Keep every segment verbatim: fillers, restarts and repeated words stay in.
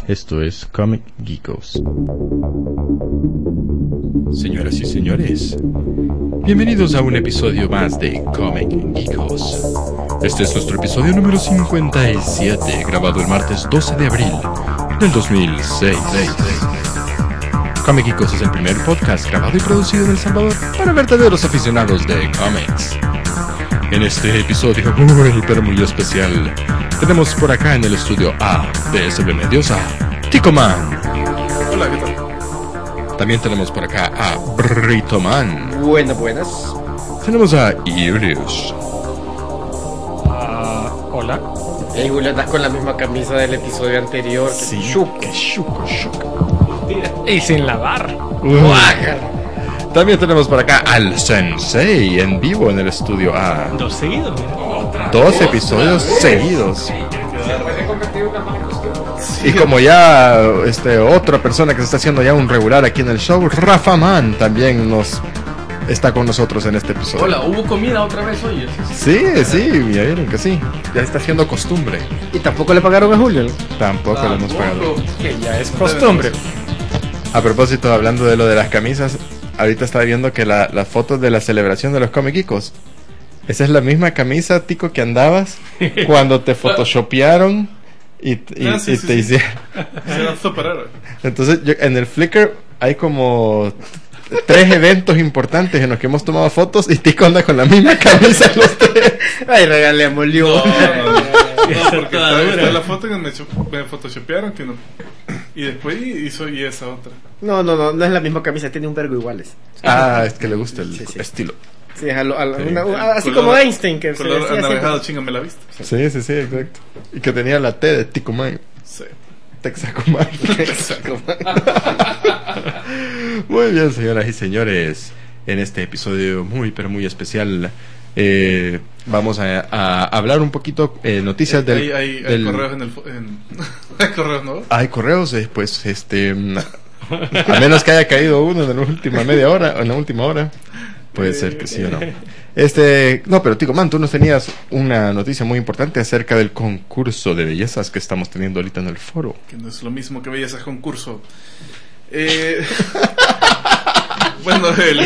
Esto es Comic Geekos. Señoras y señores, bienvenidos a un episodio más de Comic Geekos. Este es nuestro episodio número cincuenta y siete, grabado el martes doce de abril del dos mil seis. Comic Geekos es el primer podcast grabado y producido en El Salvador para verdaderos aficionados de cómics. En este episodio muy pero muy especial, tenemos por acá en el estudio A de S B Medios a Ticoman. Hola, ¿qué tal? También tenemos por acá a Britoman. Buenas, buenas. Tenemos a Julius. Uh, hola. Hey, Julio, andas con la misma camisa del episodio anterior. Sí, Chuco. que chuco, chuco. Y sin lavar. Guácala. También tenemos por acá al Sensei en vivo en el estudio A. Dos seguidos, mira. Dos episodios seguidos. Se puede convertir en una mala costumbre. Y como ya este otra persona que se está haciendo ya un regular aquí en el show, Rafa Man también nos está con nosotros en este episodio. Hola, ¿hubo comida otra vez hoy? Sí, sí, ya vieron que sí. Ya está haciendo costumbre. Y tampoco le pagaron a Julio, ¿no? Tampoco le hemos pagado. Que ya es costumbre. A propósito, hablando de lo de las camisas, ahorita estaba viendo que la, las fotos de la celebración de los Comic Geekos, esa es la misma camisa, Tico, que andabas cuando te photoshopearon y, y, Ah, sí, y sí, te sí. hicieron. Se va a superar. Entonces, yo, en el Flickr hay como tres eventos importantes en los que hemos tomado fotos y Tico anda con la misma camisa los tres. Ay, regalémosle No, una. no, no, no, porque está, está la foto que me, cho- me photoshopearon que no. Y después hizo y esa otra. No, no, no, no es la misma camisa, tiene un vergo iguales. Ah, es que le gusta el Sí, sí. estilo. Sí, a lo- a lo- Sí. una- una- así Color- como Einstein, que se Color decía anaranjado, chinga, me la viste. Sí, sí, sí, exacto. Y que tenía la T de Tico Man. Sí. Texacoman. Muy bien, señoras y señores. En este episodio muy, pero muy especial, eh, vamos a, a hablar un poquito eh, noticias del, Hay, hay, hay del- correos en el. fo- En, hay correos, ¿no? Hay correos, eh, pues, este, mm, a menos que haya caído uno en la última media hora, o en la última hora, puede ser que sí o no. Este, no, pero Tico Man, tú nos tenías una noticia muy importante acerca del concurso de bellezas que estamos teniendo ahorita en el foro. Que no es lo mismo que belleza concurso. Eh. Bueno, el.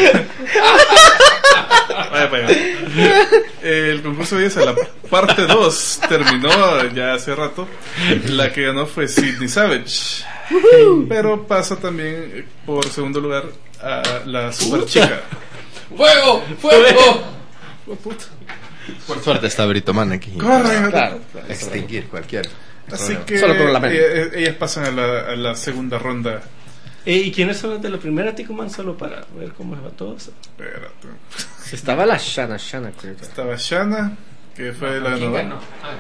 Vaya, vaya. El concurso de belleza, la parte dos, terminó ya hace rato. La que ganó fue Sydney Savage. Pero pasa también por segundo lugar a la super chica. ¡Fuego! ¡Fuego! Oh, puta. Por suerte está Brito Man aquí. Corre, Claro. Extinguir cualquier. Así que Solo con la mente. eh, eh, ellas pasan a la, a la segunda ronda. Eh, ¿Y quiénes son los de la primera, Ticoman? Solo para ver cómo va todo eso. Espérate. Estaba la Shana, Shana, creo. Estaba Shanna, que fue la ganadora.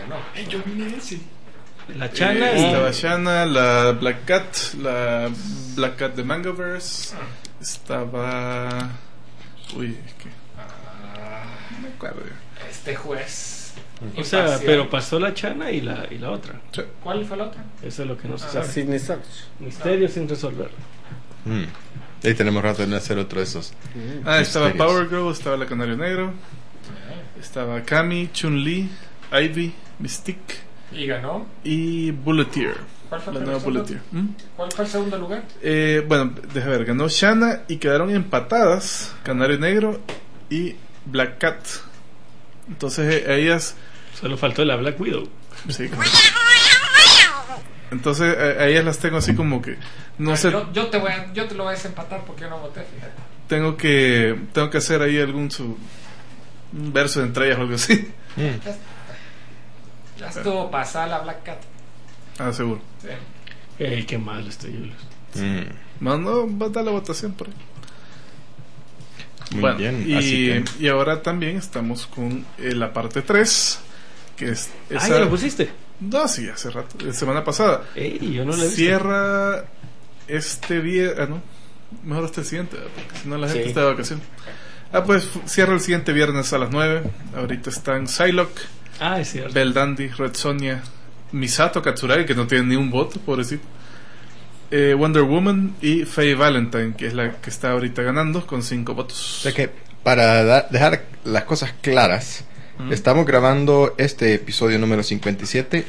La Chana Eh, y... estaba Shanna, la Black Cat, la Black Cat de Mangaverse. Estaba. Uy, es que. No me acuerdo. Este juez. O sea, imparcial. pero pasó la Chana y la, y la otra. Sí. ¿Cuál fue la otra? Eso es lo que no se La sabe. Sydney Savage. Misterio sin resolver. Mm. Ahí tenemos rato de hacer otro de esos. Ah, estaba Misterios. Power Girl, estaba la Canario Negro, estaba Kami, Chun-Li, Ivy, Mystique Y ganó. y Bulleteer. ¿Cuál fue La el nueva segundo? Bulleteer. ¿Mm? ¿Cuál fue el segundo lugar? Eh, bueno, deja ver, ganó Shanna y quedaron empatadas Canario Negro y Black Cat. Entonces eh, a ellas. Solo faltó la Black Widow. Sí, como- entonces a, a ellas las tengo así como que. No Ah, sé, yo, yo te voy a, yo te lo voy a desempatar porque yo no voté, fíjate. tengo que tengo que hacer ahí algún su, un verso entre ellas o algo así. Mm. Ya estuvo pasada la Black Cat. Ah, seguro. Sí. Ey, qué mal estoy, Julius. Mm. No, no, va a dar la votación por ahí. Muy Bueno, bien. y, Así que, y ahora también estamos con eh, la parte tres, que es Ah, esa... ¿ya lo pusiste? No, sí, hace rato, la semana pasada. Ey, yo no lo he visto. Cierra este viernes... Ah, no, mejor hasta el siguiente, porque si no la gente Sí. está de vacaciones. Ah, pues fu- cierra el siguiente viernes a las nueve. Ahorita están Psylocke, Ah, es cierto. Belle Dandy, Red Sonja, Misato Katsuragi, que no tiene ni un voto, pobrecito. Eh, Wonder Woman y Faye Valentine, que es la que está ahorita ganando con cinco votos. o sea que para da- dejar las cosas claras, Mm. estamos grabando este episodio número cincuenta y siete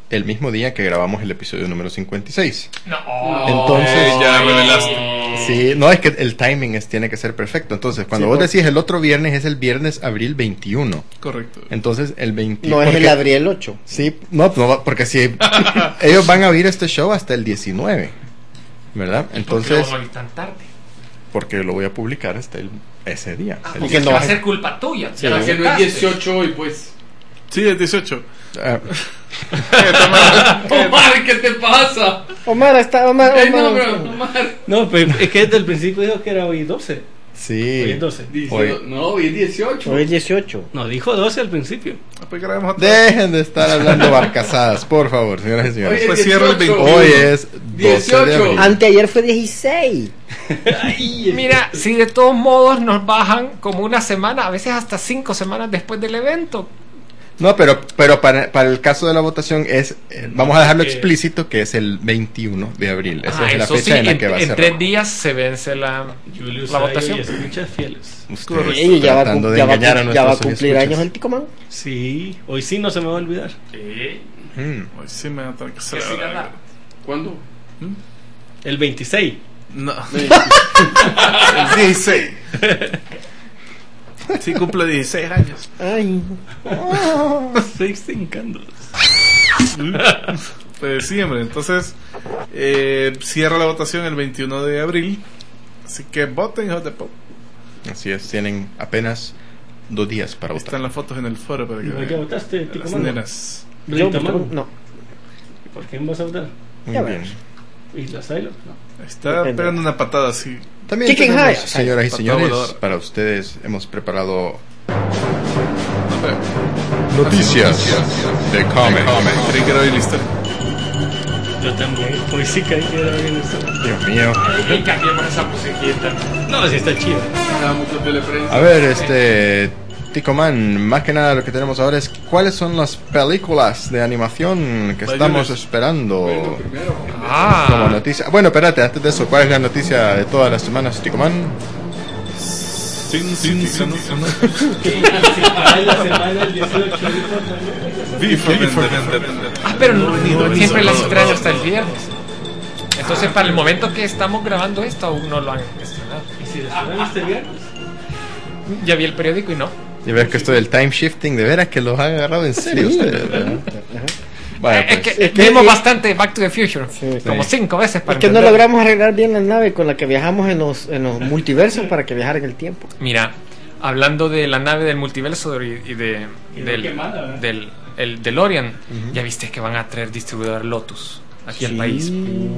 el mismo día que grabamos el episodio número cincuenta y seis. No. Entonces, Eh, ya revelaste. Sí, no, es que el timing es, tiene que ser perfecto. Entonces, cuando Sí, vos porque- decís el otro viernes, es el viernes abril veintiuno. Correcto. Entonces, el veintiuno. No es porque- el abril ocho. Sí, no, no, porque si ellos van a oír este show hasta el diecinueve, ¿verdad? Entonces. Entonces, ¿Por qué lo tan tarde? porque lo voy a publicar hasta el, ese día. Ah, El- porque que es no que va a vas a- ser culpa tuya. Sí. Ya la Que no es aceptaste. dieciocho hoy, pues. Sí, es dieciocho. ah, Eh, toma- Omar, ¿qué te pasa? Omar, está Omar. Ey, Omar, no, pero, Omar. No, pero es que desde el principio dijo que era hoy doce. Hoy sí. es doce. Dice- Hoy. No, hoy es dieciocho. Hoy es dieciocho. No, dijo doce al principio. Pues grabemos otra vez. Dejen de estar hablando barcazadas, por favor, señoras y señores. Oye, Pues cierra el dieciocho. veintiuno. Hoy es doce de dieciocho. abril. Anteayer fue dieciséis. Mira, si de todos modos nos bajan como una semana, a veces hasta cinco semanas después del evento. No, pero, pero para, para el caso de la votación es, eh, vamos a dejarlo que- explícito que es el veintiuno de abril. Esa Ah, es la eso fecha sí, en la en, que va a en ser. tres días se vence la, Julius la Sayo votación. y escuchas fieles. Ustedes Oye, ya va, a tratando cum- de ya va a engañar a cum- ya va a nuestros cumplir escuchas. años el Ticomán. Sí, hoy sí no se me va a olvidar. Mm. Hoy sí me va a tener que hacer. Que sí gana. ¿Cuándo? El veintiséis. No. El dieciséis. Sí, cumple dieciséis años. Ay. Sixteen candles. Pues sí, hombre. Entonces, eh, cierra la votación el veintiuno de abril. Así que voten, hijos de pop. Así es, tienen apenas dos días para votar. Están las fotos en el foro para que ¿No ya vean. votaste, Las Ticomán? nenas. Yo, Ticomán. no. ¿Por quién vas a votar? Muy Ya bien. ves. ¿Y la Silo? No. Está Depende. pegando una patada así. También Chicken tenemos, High. señoras y Patada señores, voladora. para ustedes hemos preparado No, pero- noticias de Comic. Creí que era hoy la historia. Yo también. Hoy sí caí que era bien esto. Dios mío. Y cambiemos esa musiquita. No, sí está chido. Ah, mucho teleprensa. A ver, este Ticoman, más que nada lo que tenemos ahora es cuáles son las películas de animación que Vaya estamos Luis. esperando Bueno, primero. como Ah, noticia. Bueno, espérate, antes de eso, ¿cuál es la noticia de todas las semanas, Ticoman? Sin, sin, sin, Para la semana del dieciocho. ah, pero no, siempre las traen hasta el viernes. Entonces, para el momento que estamos grabando esto, aún no lo han estrenado. ¿Y si la estrenan este viernes? Ya vi el periódico y no. Y ver que esto del time shifting, de veras que los han agarrado en serio ustedes, ¿verdad? Vaya, es pues. que, Es que- vimos y- bastante Back to the Future. Sí. Como Sí. cinco veces para Es que no entender. logramos arreglar bien la nave con la que viajamos en los, en los multiversos para que viajara en el tiempo. Mira, hablando de la nave del multiverso y, y de, Y lo del, que manda, ¿verdad? del el DeLorean, ya viste que van a traer distribuidor Lotus aquí al país.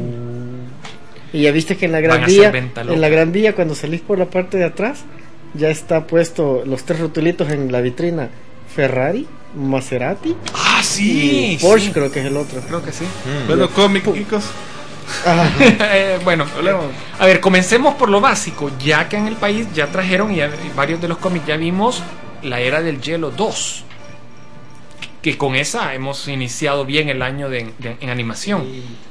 Y ya viste que en la Van Gran a hacer Vía, venta loca. en la Gran Vía, cuando salís por la parte de atrás, ya está puesto los tres rotulitos en la vitrina: Ferrari, Maserati Ah, sí. y Porsche, sí. creo que es el otro. Creo que sí. Mm. Bueno, cómic, chicos. Ah, Eh, bueno, Hablemos. a ver, comencemos por lo básico. Ya que en el país ya trajeron y ya- y varios de los cómics ya vimos la era del hielo dos. Que con esa hemos iniciado bien el año de, de- en animación.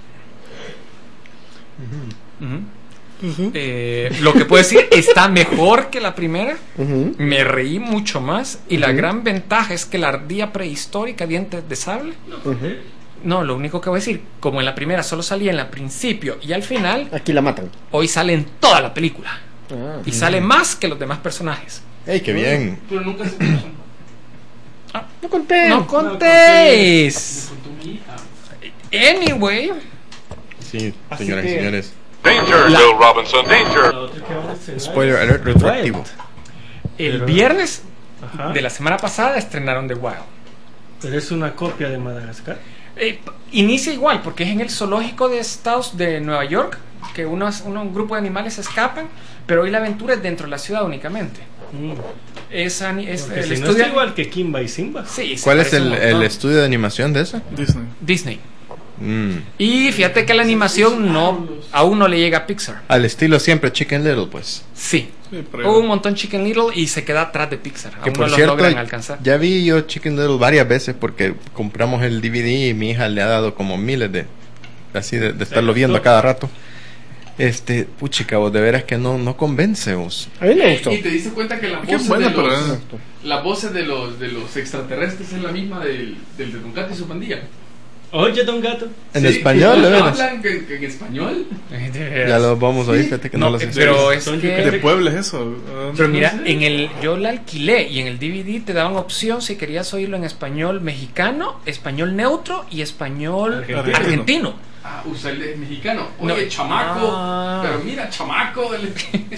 Ujú. Eh, lo que puedo decir, está mejor que la primera. ujú. Me reí mucho más. Y la Ujú. gran ventaja es que la ardilla prehistórica, dientes de sable. Ujú. No, lo único que voy a decir, como en la primera solo salía en el principio y al final, Aquí la matan. hoy sale en toda la película. Ah. Y sale más que los demás personajes. ¡Ey, qué bien! Pero nunca se puso. No conté. No contéis. Me contó mi hija. Anyway, Sí, Así señoras y que- señores. Danger, Bill Robinson, danger. La otra que van a estrenar Spoiler es alert The retroactivo. Wild. el Pero- viernes Ajá. de la semana pasada estrenaron The Wild. Pero es una copia de Madagascar. Eh, p- inicia igual porque es en el zoológico de Estados de Nueva York que unos, uno- un grupo de animales escapan, pero hoy la aventura es dentro de la ciudad únicamente. Mm. Es, ani- es Porque el si no estudio es igual que Kimba y Simba. Sí, se ¿Cuál es parece el, un montón. el estudio de animación de esa? Disney. Disney. Mm. Y fíjate que la animación no aún no le llega a Pixar. Al estilo siempre Chicken Little, pues. Sí. Sí, pero- Hubo un montón Chicken Little y se queda atrás de Pixar. Que Aún por no cierto, lo logran alcanzar. ya vi yo Chicken Little varias veces porque compramos el D V D y mi hija le ha dado como miles de así de, de estarlo viendo a cada rato. Este, puchica, vos de veras que no, no convence vos. A mí me gustó. Y te diste cuenta que las Qué voces, buena, de, pero, los, eh. las voces de los de los extraterrestres es la misma del, del de Don Gato y su pandilla. Oye, don gato. En Sí, español, ¿no de veras. hablan que- que en español? Ya lo vamos a oír, fíjate que no, No, lo sé. pero es Son que... De Puebla es eso. ¿A Pero dónde? mira, en el, yo la alquilé y en el D V D te daban opción si querías oírlo en español mexicano, español neutro y español Argentino. argentino. Ah, usa el es mexicano. No. Oye, chamaco. Ah. Pero mira, chamaco. del-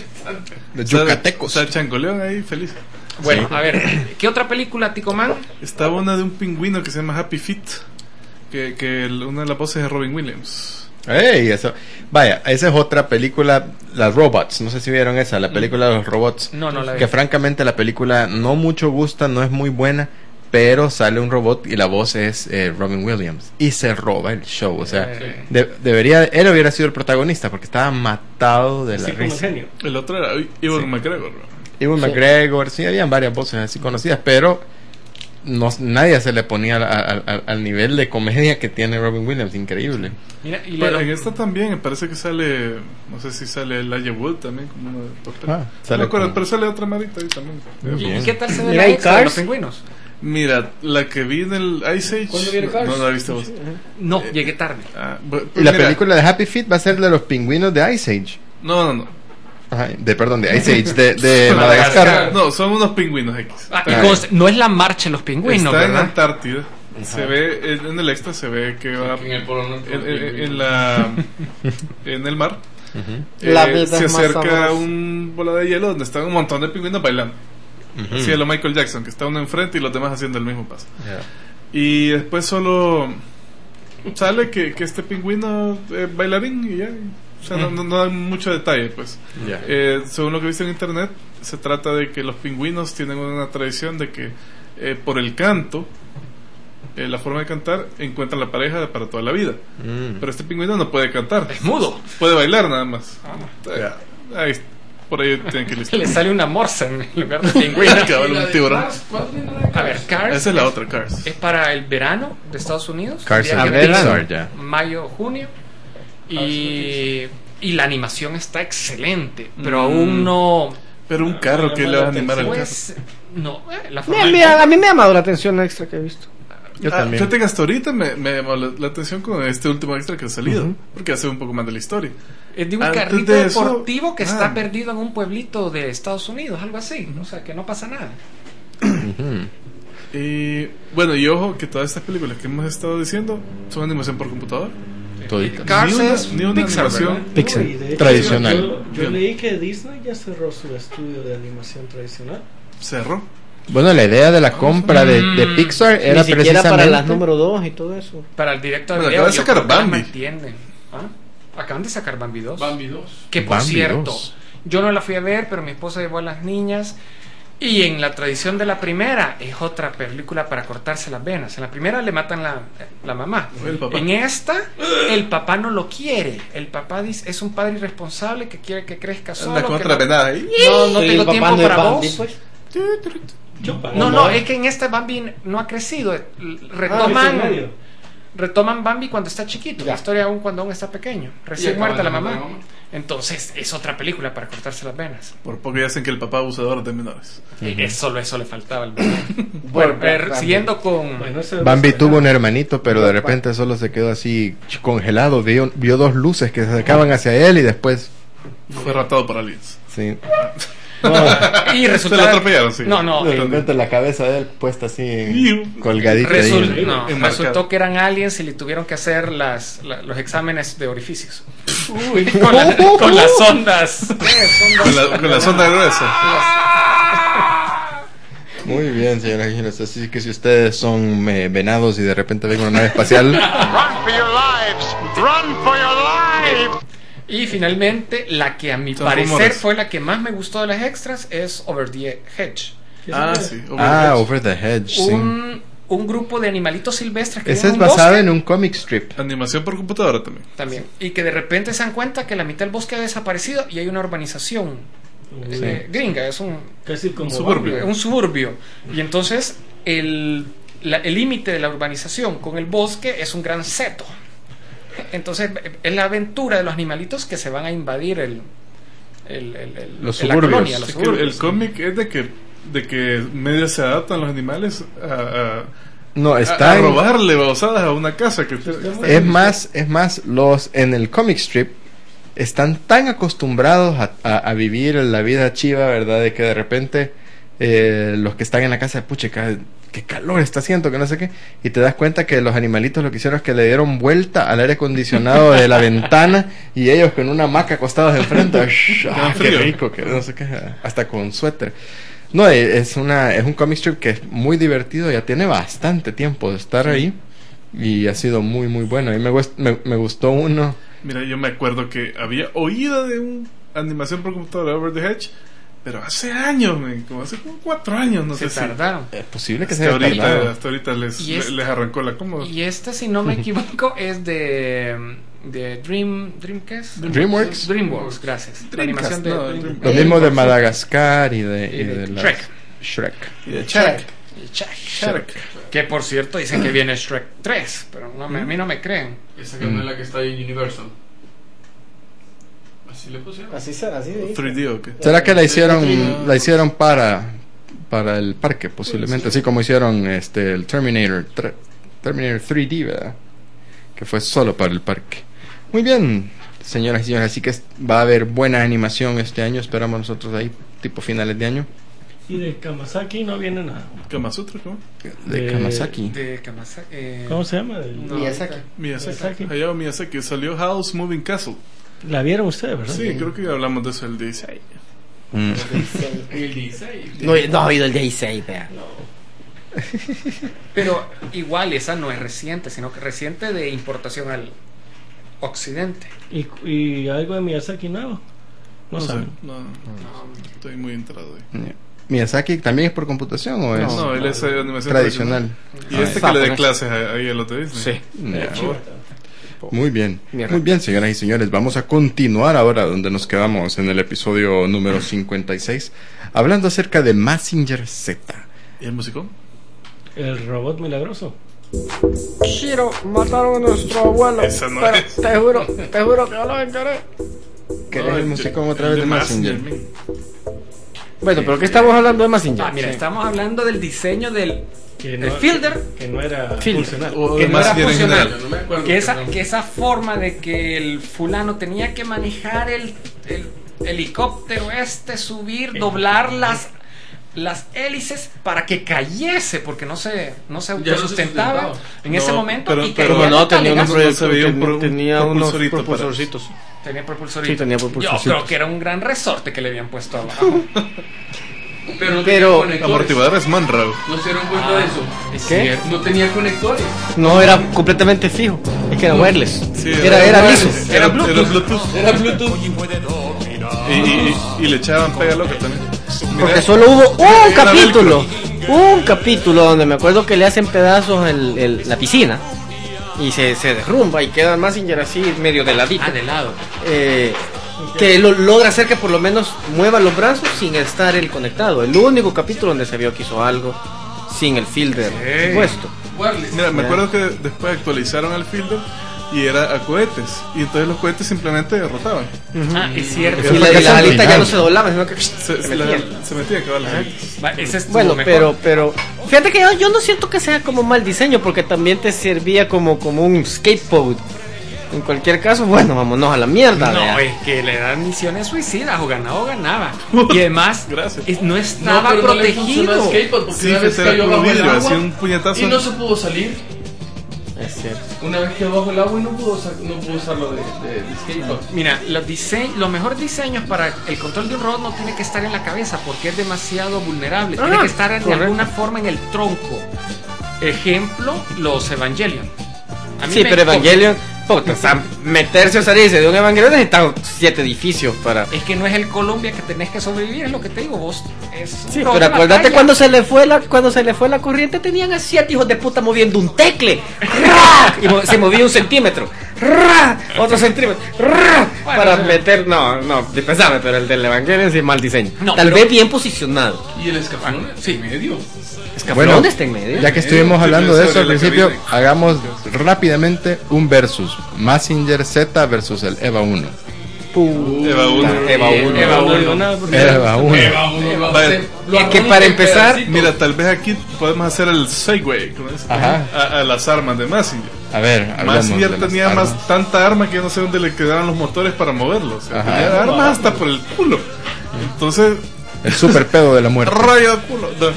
Los Está- yucatecos. Está Changoleón ahí, feliz. Bueno, a ver, ¿qué otra película, Ticoman? Estaba una de un pingüino que se llama Happy Feet. Que, que el- una de las voces es de Robin Williams. Ey, eso. Vaya, esa es otra película, las Robots. No sé si vieron esa, la película de los robots. No, no la vi. Que francamente la película no mucho gusta, no es muy buena, pero sale un robot y la voz es eh, Robin Williams y se roba el show. O sea, Eh. de- debería, él hubiera sido el protagonista porque estaba matado de la Así como el risa. genio. El otro era Ewan McGregor. Ewan Sí. McGregor, sí, habían varias voces así conocidas, pero no, nadie se le ponía al, al- al- al nivel de comedia que tiene Robin Williams, increíble. Mira, y la- Pero en esta también me parece que sale, no sé si sale Elijah Wood también como uno de papel. Ah, no sale me acuerdo, como- pero sale otra marita ahí también. Muy ¿y, bien. y qué tal se ve Mira, la y extra de los Cars. pingüinos? Mira, la que vi en el Ice Age. ¿Cuándo viene no, Cars? no, no la viste vos. No, llegué tarde. Ah, bu- Y la mira, película de Happy Feet va a ser de los pingüinos de Ice Age. No, no, no. Ajá, de, perdón, de Ice Age, de, de Madagascar. No, son unos pingüinos X. Ah, y Ah. conste, no es la marcha de los pingüinos, Está en ¿verdad? Antártida. Se ve, en en el extra se ve que va En el Polo Norte. en, en- en la en el mar. Ujú, La Eh, vida se es más acerca sabrosa. un bola de hielo donde están un montón de pingüinos bailando. ujú. Así a lo Michael Jackson, que está uno enfrente y los demás haciendo el mismo paso. Ya. Y después solo sale que, que este pingüino es bailarín y ya. O sea, no, no, no da mucho detalle, pues. Ya. Eh, según lo que he visto en internet, se trata de que los pingüinos tienen una tradición de que eh, por el canto, eh, la forma de cantar, encuentran la pareja para toda la vida. Mm. Pero este pingüino no puede cantar, Es mudo. puede bailar nada más. Ah. Eh, ahí, por ahí tienen que listar. Le sale una morsa en lugar de pingüino. Cabal, ¿Y la un de tiburón. Cars? ¿Cuándo viene la de A Cars? ver, Cars Esa es la otra, Cars. es para el verano de Estados Unidos. Cars Tendría es que ver Pixar ya. mayo, junio. Y, y la animación está excelente, pero Mm. aún no. Pero un carro que le va a animar al carro. Pues, no, eh, la Mira, forma mira, a mí me ha llamado la atención la extra que he visto. Yo Ah, también. fíjate que hasta ahorita me, me llamó la, la atención con este último extra que ha salido, Ujú. porque hace un poco más de la historia. es de un Antes carrito de eso- deportivo que ah. está perdido en un pueblito de Estados Unidos, algo así. O sea, que no pasa nada. Ujú. Y bueno, y ojo que todas estas películas que hemos estado diciendo son animación por computador. Toditas. Cars Ni una- es ni una Pixar, animación. ¿verdad? Pixar, No, y de hecho, tradicional. Yo, yo leí que Disney ya cerró su estudio de animación tradicional. Cerró. Bueno, la idea de la compra de, de Mm. Pixar era Ni siquiera precisamente para las número dos y todo eso. Para el directo de Bueno, video. acaba de yo sacar creo que la Bambi. mantienen. ¿Ah? Acaban de sacar Bambi dos. Bambi dos. Que por Bambi cierto, dos. yo no la fui a ver, pero mi esposa llevó a las niñas. Y en la tradición de la primera, es otra película para cortarse las venas. En la primera le matan la, la mamá. El papá. En esta, el papá no lo quiere. El papá dice, es un padre irresponsable que quiere que crezca solo. Anda con que otra no, venada ahí. no, no Sí, tengo el papá tiempo no es para Bambi, vos. pues. Chupa. No, no, es que en esta Bambi no ha crecido. Ah, Retoman, ¿viste en medio? retoman Bambi cuando está chiquito. La historia aún cuando aún está pequeño. Recién Y muerta la acaban de mamá. matar a la mamá. Entonces es otra película para cortarse las venas. Por poco ya hacen que el papá abusador de menores. Y solo eso le faltaba al Bueno, Bueno, ver, Bambi. siguiendo con Bueno, ese- Bambi tuvo un hermanito, pero de repente solo se quedó así congelado. Vio, vio dos luces que se acercaban hacia él y después. Fue raptado por aliens. Sí. y Se lo resulta atropellaron, sí. no no De eh, repente la cabeza de él puesta así Iu. colgadita resul- ahí. no, enmarcado. resultó que eran aliens y le tuvieron que hacer las, la- los exámenes de orificios con, la- con las ondas Con la, con la sonda gruesa. Muy bien, señoras y señores. Así que si ustedes son eh, venados y de repente ven una nave espacial, y finalmente la que a mi Son parecer rumores. fue la que más me gustó de las extras es Over the Hedge. Ah, sí. ah, Overwatch. Over the Hedge, sí. un, un grupo de animalitos silvestres que Ese viven es en un basado bosque en un comic strip. Animación por computadora también. también y que de repente se dan cuenta que la mitad del bosque ha desaparecido y hay una urbanización eh, gringa, es un Casi como Un suburbio. Bambi. un suburbio. Y entonces el la- el límite de la urbanización con el bosque es un gran seto. Entonces es la aventura de los animalitos que se van a invadir el, el, el- el- Los la suburbios. colonia, los Es que el, suburbios. el cómic es de que de que medio se adaptan los animales a, No, a, está a en- robarle babosadas a una casa que usted- Es más, es más, los en el comic strip están tan acostumbrados a, a- a vivir la vida chiva, ¿verdad? De que de repente eh, los que están en la casa, pucha, qué, qué calor está haciendo, que no sé qué, y te das cuenta que los animalitos lo que hicieron es que le dieron vuelta al aire acondicionado de la ventana y ellos con una hamaca acostados enfrente. ¡Ash! ¡Ah, qué rico! Que no sé qué, hasta con suéter. No, eh, es una es un comic strip que es muy divertido, ya tiene bastante tiempo de estar ahí y ha sido muy muy bueno. A mí me, gust- me, me gustó uno. Mira, yo me acuerdo que había oído de una animación por computadora, Over the Hedge, pero hace años, man, como hace como cuatro años, no Se sé si. tardaron. Es posible que Hasta sea ahorita, tardado. hasta ahorita les, Y es- les arrancó la cómoda. Y este, si no me equivoco, es de, de Dream, Dream ¿qué es? DreamWorks. DreamWorks, gracias. La Dreamcast, animación de no, Dream- Dream- Lo mismo de Madagascar y de, y Y de de las- Shrek. Shrek. Y de Shark. Shrek. Que por cierto dicen que viene Shrek tres, pero no me- a mí no me creen. Esa que no es la que está en Universal. Así le pusieron. Así será, así de tres D o qué. ¿Será que la hicieron la hicieron para para el parque posiblemente, así como hicieron este el Terminator tre- Terminator tres D, ¿verdad? Que fue solo para el parque. Muy bien, señoras y señores, así que es- va a haber buena animación este año, esperamos nosotros ahí tipo finales de año Y de Kamasaki no viene nada. Kama Sutra, ¿cómo? de De- Kamasaki. De Kamasa- eh, ¿Cómo se llama? Del- no, Miyazaki. Miyazaki. Miyazaki. Hayao Miyazaki. Salió House Moving Castle. La vieron ustedes, ¿verdad? Sí, creo que ya hablamos de eso el dieciséis. Mm. El dieciséis. No, no ha oído el dieciséis, vea. Pero igual esa no es reciente, sino que reciente de importación al occidente. ¿Y, y algo de Miyazaki nuevo? No, No sé, saben. no, no, estoy muy enterado ahí. Miyazaki también es por computación o es No, él es eh, animación tradicional. Y este que le dé clases a- ahí a los de Disney. Ya. Por favor. Muy bien, Mierda. muy bien, señoras y señores. Vamos a continuar ahora donde nos quedamos en el episodio número cincuenta y seis, hablando acerca de Mazinger Z. ¿Y el musicón? El robot milagroso. Shiro, mataron a nuestro abuelo. Esa no pero es. te juro, te juro que yo lo vengaré. ¿Qué No, es el el musicón de- otra el vez de de Mazinger? Mazinger, Bueno, pero ¿qué estamos hablando de Mazinger? Ah, mira, Sí. estamos hablando del diseño del Que el Fielder, Que no era Fielder. funcional. O que de no era Mazinger en funcional. general. No me acuerdo. que esa, perdón. que esa forma de que el fulano tenía que manejar el, el helicóptero este, subir, doblar las las hélices para que cayese, porque no se no se Ya no se autosustentaba sustentaba. en No, ese momento pero- y pero caía Como no, de tenía unos, talegazo. proyectos- se veía un tenía, pro- tenía unos propulsorito para- propulsorcitos. Tenía propulsorito. Sí, tenía Yo propulsorcitos. creo que era un gran resorte que le habían puesto abajo. Pero no Pero- tenía conectores. Amortiguadores Monroe. ¿No se dieron cuenta de eso? Es ¿Qué? cierto. No tenía conectores. No era completamente fijo, es que era wireless. Sí, era, era liso. Era, era Bluetooth. Era Bluetooth. Y, y, y le echaban pega loca también. Mira, Porque solo hubo un era capítulo, un capítulo donde me acuerdo que le hacen pedazos el, el- la piscina y se, se derrumba y queda Mazinger así medio de ladito. Ah, de lado. Eh, que lo, logra hacer que por lo menos mueva los brazos sin estar el conectado. El único capítulo donde se vio que hizo algo sin el fielder Sí. puesto. Wireless. Mira, me Ya. acuerdo que después actualizaron al Fielder y era a cohetes. Y entonces los cohetes simplemente rotaban. Ah, es cierto. Y, la, y las alitas ya no se doblaban, sino que Se, se se, la- metían. se metían cabal las alitas. Va, ese estuvo Bueno, mejor. pero, pero fíjate que yo, yo no siento que sea como mal diseño, porque también te servía como, como un skateboard. En cualquier caso, bueno, vámonos a la mierda. No, vea. es que le dan misiones suicidas, o ganaba o ganaba. Y además, Gracias. es- no No, estaba pero no le funcionó protegido. el skateboard porque Sí, una vez que era cayó puro bajo el vidrio, hacía agua un puñetazo. y no se pudo salir. Es cierto. Una vez quedó bajo el agua y no pudo, usar- no pudo usarlo de, de, de skateboard. Mira, los, dise- los mejores diseños para el control de un robot no tiene que estar en la cabeza porque es demasiado vulnerable. Tiene Ah, que estar de correcto. alguna forma en el tronco. Ejemplo, los Evangelion. A mí Sí, me- pero Evangelion, puta, o sea, meterse o salirse de un Evangelion necesitan siete edificios para. Es que no es el Colombia que tenés que sobrevivir, es lo que te digo, vos. Es un Sí, robot pero de acuérdate batalla. cuando se le fue la cuando se le fue la corriente tenían a siete hijos de puta moviendo un tecle. ¡Ra! Y mo- se movía un centímetro. ¡Ra! Otro centímetro. ¡Ra! Bueno, Para o sea- meter, no, no, dispensame, pero el del Evangelion sí es mal diseño. No, Tal pero- vez bien posicionado. Y el escafón sí, medio. Bueno, ¿Dónde está en medio? ya que estuvimos Sí, hablando sí, de sí, eso al la principio, cabina. hagamos rápidamente un versus. Mazinger Z versus el Eva uno. Puta, Eva uno. Eva uno. Eva no digo nada porque- Eva uno. Vale. Es que para empezar, Mira, tal vez aquí podemos hacer el segue ¿cómo es? Ajá. A, a las armas de Mazinger. A ver, hablemos de Mazinger las tenía armas. más tanta arma que yo no sé dónde le quedaban los motores para moverlos. O sea, Ajá. tenía armas hasta por el culo. Entonces, El super pedo de la muerte. rayo de culo. No.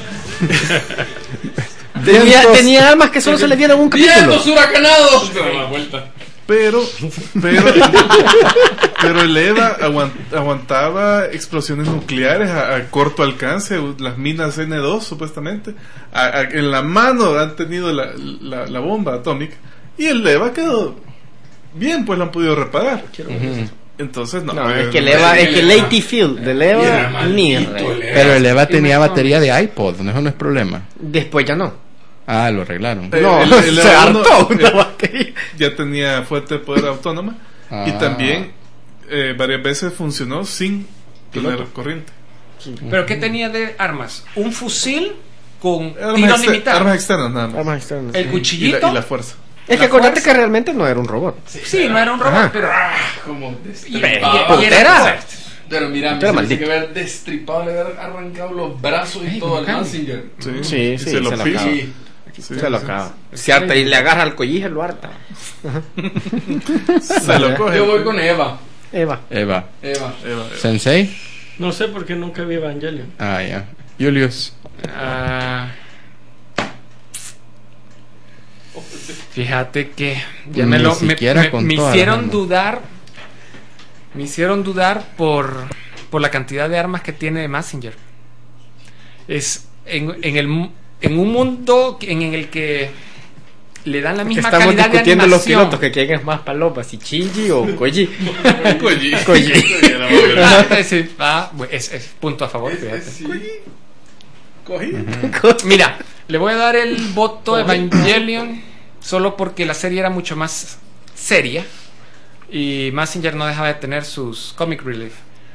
tenía, Vientos- tenía armas que solo se le dieron un capítulo. ¡Vientos huracanados! Pero la vuelta. Pero, pero, pero el Eva aguant- aguantaba explosiones nucleares a, a corto alcance, las minas ene dos supuestamente. A- a- en la mano han tenido la, la, la bomba atómica y el Eva quedó bien, pues lo han podido reparar. Ujú. Entonces, no. No, eh, es que el Eva, es que el Lady Field del Y era Eva, maldito ni el re- Eva. Pero el Eva tenía batería de iPod, ¿no? Eso no es problema. Después ya no. Ah, lo arreglaron. Eh, No, el- el se Eva uno, hartó una eh, batería. ya tenía fuerte poder autónoma y Ah. también eh, varias veces funcionó sin tener corriente. ¿Pero qué tenía de armas? Un fusil con Armas, tiros exter- limitados. armas externas nada más. Armas externas. El Y la, cuchillito. y la fuerza. Es que la acordate fuerza. que realmente no era un robot. Sí, no era un robot, Ajá. pero. Como y- destripado. y- y Putera. Pero mira, me Era dice maldito. que haber destripado, le haber arrancado los brazos y Ay, todo al bacán. Mazinger. Sí, Sí, y sí, se lo se lo pisa. acaba. Sí. Sí, Se lo sí. acaba. Se harta y le agarra al collige, lo harta. Se lo coge. Yo voy con Eva. Eva. Eva. Eva. Eva, Eva. ¿Sensei? No sé por qué nunca vi Evangelion. Ah, ya. Julius. Ah, fíjate que ya Ni me lo me, siquiera me- con me todas las hicieron armas. dudar. Me hicieron dudar por por la cantidad de armas que tiene Mazinger. Es en, en el mu- en un mundo en el que le dan la misma Estamos calidad de discutiendo los animación. pilotos que quién es más paloma, si Shinji o Koji. Koji. Koji. Era muy bueno. Ah, sí, ah, es, es punto a favor, fíjate. Sí. Koji. Mira, le voy a dar el voto a Evangelion solo porque la serie era mucho más seria y Mazinger no dejaba de tener sus comic relief.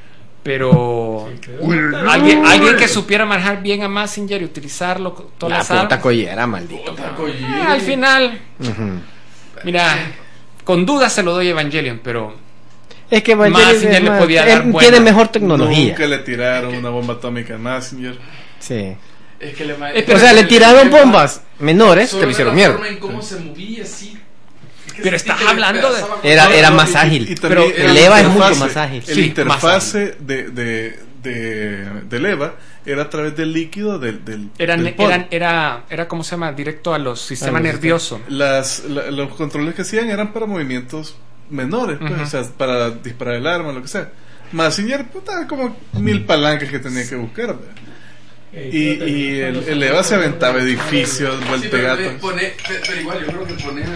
Pero alguien, alguien que supiera manejar bien a Mazinger y utilizarlo con todas La las puta armas. Koji era maldito. Puta Koji. Ah, al final, Ujú. mira, con dudas se lo doy a Evangelion, pero Es que Mazinger Evangelion es le más- podía él dar buena. tiene mejor tecnología. Nunca le tiraron una bomba atómica a Mazinger. Sí. Es que le ma- Eh, pero- O sea, le tiraron Eva- bombas menores solo que lo hicieron la mierda. forma en cómo se movía así. Es que Pero sentí estás que le hablando de- despedazaba Era, con- era No, más y- ágil. y Pero también el Eva es interfase- mucho más ágil. El Sí, interfase de, de, de, del Eva era a través del líquido del, del, era, del ne- pod. era, era, era como se llama, directo a los sistemas A los nerviosos. Las, la- los controles que hacían eran para movimientos menores, pues, Ujú. o sea, para disparar el arma, lo que sea. Mazinger, puta, como mil palancas que tenía que buscar. ¿verdad? Y, y el, el Eva se aventaba edificios, Sí, vuelta pero, gatos. eh, pone- pe- pero igual yo creo que ponías.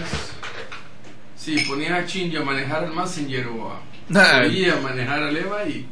Sí, ponías a Shinji a manejar al Mazinger o a. Nah. Koji a manejar al Eva y.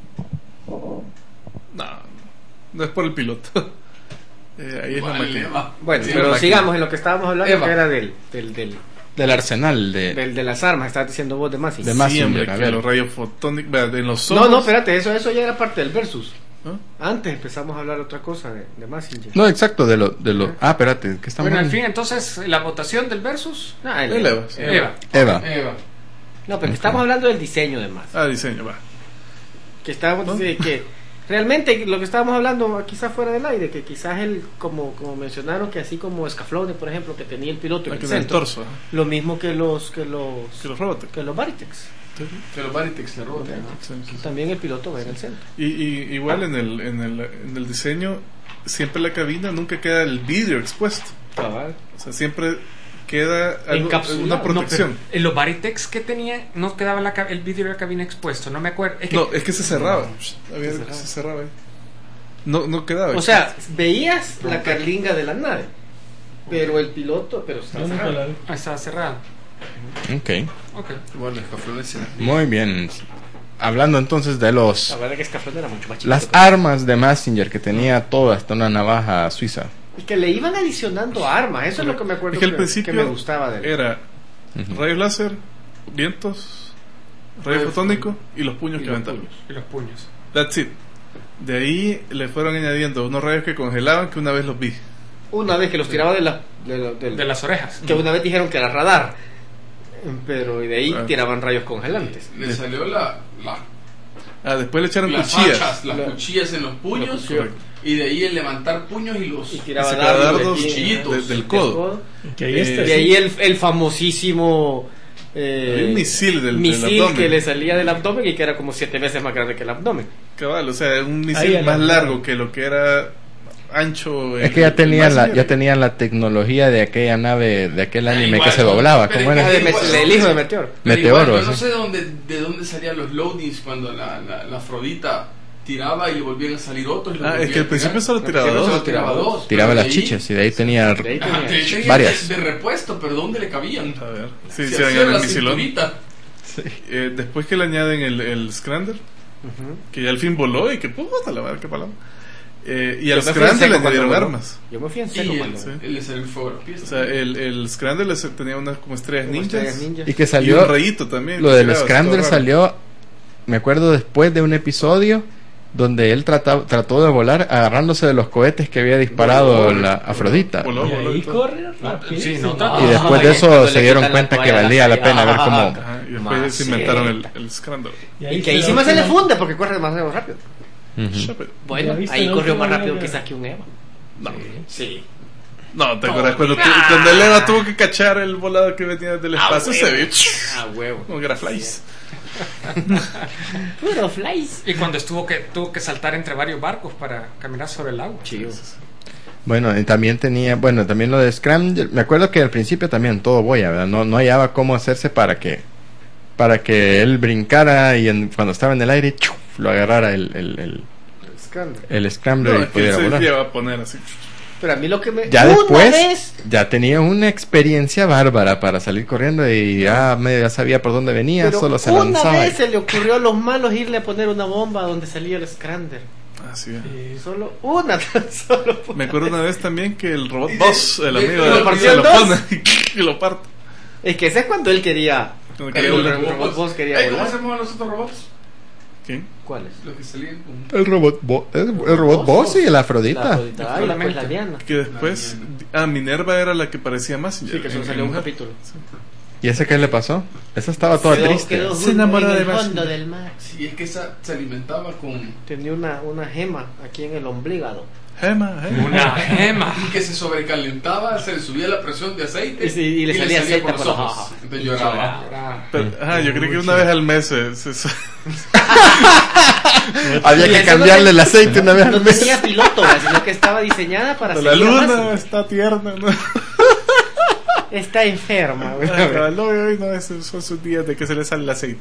No, no es por el piloto. Eh, ahí es la Igual el máquina. Eva. Bueno, Sí, pero máquina. sigamos en lo que estábamos hablando, Eva. que era del, del, del, Del arsenal de... del- de las armas. Estabas diciendo vos de Mazinger. De Mazinger, Siempre a que ver. los rayos fotónicos, vea, en los No, ojos. no, espérate, eso, eso ya era parte del versus. ¿no? Antes empezamos a hablar otra cosa de, de Mazinger. No, exacto, de lo... De lo... Ah, espérate, ¿qué estamos Bueno, en hablando? fin, entonces la votación del versus. Ah, el- El Eva. sí. Eva. Eva. Eva. No, pero estamos hablando del diseño de Mazinger. Ah, diseño, va. Que estábamos de que realmente lo que estábamos hablando quizás fuera del aire, que quizás el como como mencionaron que así como Scaflowne, por ejemplo, que tenía el piloto en Aquí el en el centro, torso. ajá. lo mismo que los que los Que los robots. que los Baritex. Que los Baritex le roban. Sí, sí, sí. También el piloto va en el centro. Y, y igual en el, en, el, en el diseño, siempre la cabina nunca queda el vidrio expuesto. O sea, siempre queda algo- Encapsulado. una No, protección. pero en los Baritex que tenía no quedaba la ca- el vidrio de la cabina expuesto, no me acuerdo. Es que No, es que se cerraba. Había algo que se cerraba ahí. No, no quedaba. O sea, veías la carlinga de la nave, pero el piloto, pero estaba Yo nunca cerrado. la vi. Ah, estaba cerrado. Ok. Ok. Bueno, el Scaflowne sí. Muy bien. Hablando entonces de los... La verdad que Scaflowne era mucho más chiquito. Las armas de Mazinger, que tenía todo, hasta una navaja suiza. Y que le iban adicionando armas, eso es lo que me acuerdo es que al que, principio que me gustaba de él. era Ujú. rayos láser, vientos, rayo Rayo fotónico y los puños y que los aventaban. puños. Y los puños. That's it. De ahí le fueron añadiendo unos rayos que congelaban que una vez los vi. Una vez que los tiraba de la de, la- del- De las orejas. que una vez dijeron que era radar, pero y de ahí Ah. tiraban rayos congelantes. Le salió la, la Ah, después le echaron las cuchillas. fachas, las cuchillas en los puños, Los cuchillos. y de ahí el levantar puños y los Y Y tiraba se quedaba dardos dardos de- cuchillitos. desde el codo. Que ahí Eh, está. Y sí. ahí el, el famosísimo eh, Un misil del, misil del abdomen. que le salía del abdomen y que era como siete veces más grande que el abdomen. Cabal, o sea, un Ahí misil a la- más largo que lo que era ancho. Es el- que ya el tenían la, Messenger. ya tenían la tecnología de aquella nave, de aquel anime igual, que se doblaba. pero ¿Cómo igual, era? Ah, de igual, Met- el hijo de Meteor. Pero Meteoro, igual, yo no sí. sé de dónde, de dónde salían los loadings cuando la, la, la Afrodita tiraba y volvían a salir otros. y los Ah, es volvían que al a principio tirar. solo Al tiraba principio dos. solo tiraba dos. Tiraba pero las de ahí- chichas y de ahí tenía De ahí Ah, tenía- de ahí tenían varias. De, de repuesto, pero ¿dónde le cabían? A ver, sí, Se se hacía dañan la el misilón. cinturita. Eh, después que le añaden el, el Scrander, Ujú. que ya al fin voló y que puta la madre, qué palabra. Eh, y Yo al me fui en Scrander le seco cuando añadieron voló. armas. Yo me fui en Y seco el, cuando sí. el, el fuego a la O pieza. sea, el, el Scrander les tenía unas como estrellas como ninjas. estrellas ninjas. Y que Y salió, un rayito también. lo que del tiraba, así, Scrander todo raro. salió, me acuerdo después de un episodio donde él trataba, trató de volar agarrándose de los cohetes que había disparado Voló, la Afrodita. voló, Y voló y ahí todo. corre rápido. Sí, no, Y trato- después de Ay, eso cuando se le dieron quitan la cuenta que toalla a la valía la caída. pena ver cómo... Ajá, y después se inventaron el, el Scrander. Y Y que se ahí la encima se le última- funde porque corre demasiado rápido. Ujú. Shepard. Bueno, ¿Ya viste ahí la corrió última más rápido guerra? quizás que un Eva. No. Sí. No, ¿te acuerdas cuando, tu- cuando el Eva tuvo que cachar el volado que venía del espacio? Se vio Ah, huevo. como que era flies. Puro flies. Y cuando estuvo que tuvo que saltar entre varios barcos para caminar sobre el agua. Chido. Bueno, y también tenía, bueno, también lo de Scrander, me acuerdo que al principio también todo boya, ¿verdad? No, no hallaba cómo hacerse para que para que él brincara y en- cuando estaba en el aire, ¡chuf! Lo agarrara el, el, el, Scrander. el Scrambler No, y es que él pudiera se volar. iba a poner así. Pero a mí lo que me. Ya Una después, vez- ya tenía una experiencia bárbara para salir corriendo y ya, me, ya sabía por dónde venía, Pero solo se una lanzaba. vez y- se le ocurrió a los malos irle a poner una bomba donde salía el Scrander. Ah, sí. Solo una, tan solo. Me acuerdo una vez también que el robot Y de- Boss, el de- amigo lo de partió se en lo dos. pone y lo parte. Es que ese es cuando él quería. Cuando Ay, quería los volar. el robots. robot quería Ay, ¿Cómo volar. se llaman los otros robots? ¿Quién? ¿Cuáles? Los que salían con... El robot, bo- el, el robot boss y el La Afrodita. Afrodita. Ay, la, pues, la Diana. Que después. Ah, Minerva era la que parecía más. Sí, que solo salió un capítulo. ¿Y ese qué le pasó? Esa estaba toda Quedó- triste. quedó Se enamoró en de el Bash. fondo del mar. Sí, es que esa se alimentaba con... Tenía una, una gema aquí en el omblígado. Gema, gema. Una gema. Y que se sobrecalentaba, se le subía la presión de aceite Y sí, y le salía aceite por los ojos. Entonces lloraba. Pero, ajá, yo creí que una vez al mes se, se- se- Había Y que eso cambiarle no el aceite una vez No al mes. tenía piloto, ¿verdad? Sino que estaba diseñada para la seguir a luna Massinger. está tierna, ¿no? Está enferma, güey. Ah, no, hoy no, esos son sus días de que se le sale el aceite.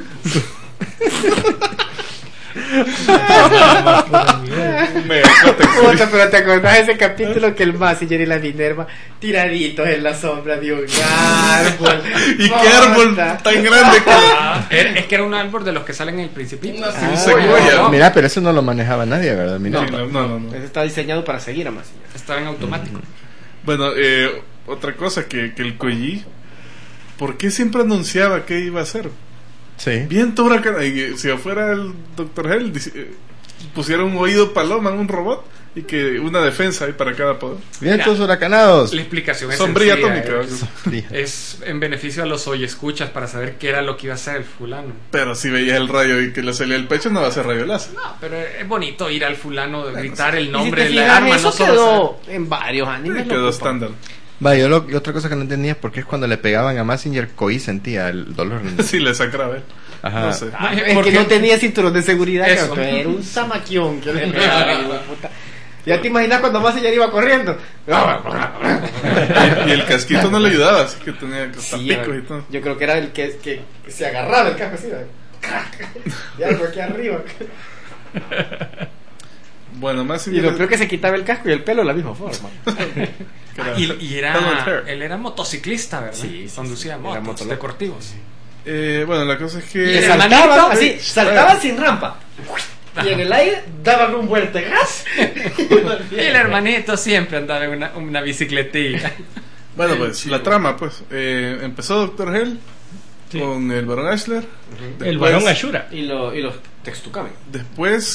Mega protección. Puta, pero te acordás de ese capítulo que el Massinger y la Minerva tiraditos en la sombra de un árbol. Y qué árbol Puta. tan grande que. Ah, era- es que era un árbol de los que salen en el Principito. Una Ah, secuoya. no. Mira, pero eso no lo manejaba nadie, ¿verdad? Mira. No, no, no, no. Ese está diseñado para seguir a Massinger. Estaba en automático. Bueno, eh, otra cosa que, que el Koji, ¿por qué siempre anunciaba que iba a hacer? Sí. Viento huracán. Y si fuera el doctor Hell, dice- eh, pusiera un oído paloma en un robot y que una defensa ahí para cada poder. Vientos huracanados. La explicación es Sombría sencilla, atómica. Es, es en beneficio a los escuchas para saber qué era lo que iba a hacer el fulano. Pero si veías el rayo y que le salía el pecho, no va a ser rayo láser. No, pero es bonito ir al fulano, de gritar el Y si nombre te de la fijas, arma, eso no solo quedó en varios animes. Y lo quedó ocupan. estándar. Va, yo lo, y otra cosa que no entendía es por qué es cuando le pegaban a Massinger, Koi sentía el dolor. Sí, le sacaba él. Ajá. No sé. Ah, Es ¿por que qué? no tenía cinturón de seguridad, Eso. cabrón. Era un zamaquión que le pegaba, hijo de puta. Ya te imaginas cuando Massinger iba corriendo. Y, y el casquito no le ayudaba, así que tenía hasta Sí, picos era- y todo. yo creo que era el que, que, que se agarraba el casco así. ¿verdad? Y algo aquí arriba. Bueno, más Y lo creo que se quitaba el casco y el pelo de la misma forma. Ah, y, y Hell on era, Hair. él era motociclista, ¿verdad? Sí, sí, Conducía sí, motos era motoloco. deportivos. Eh, bueno, la cosa es Y que. el saltaban hermanito, así, saltaban sin rampa. Y en el aire daban un vueltegas. Y el hermanito siempre andaba en una, una bicicletilla. Bueno, pues la trama, pues. Eh, empezó Doctor Hell Sí. con el Barón Ashler. El Después- varón Ashura. Y, lo, y los Textukamen. Después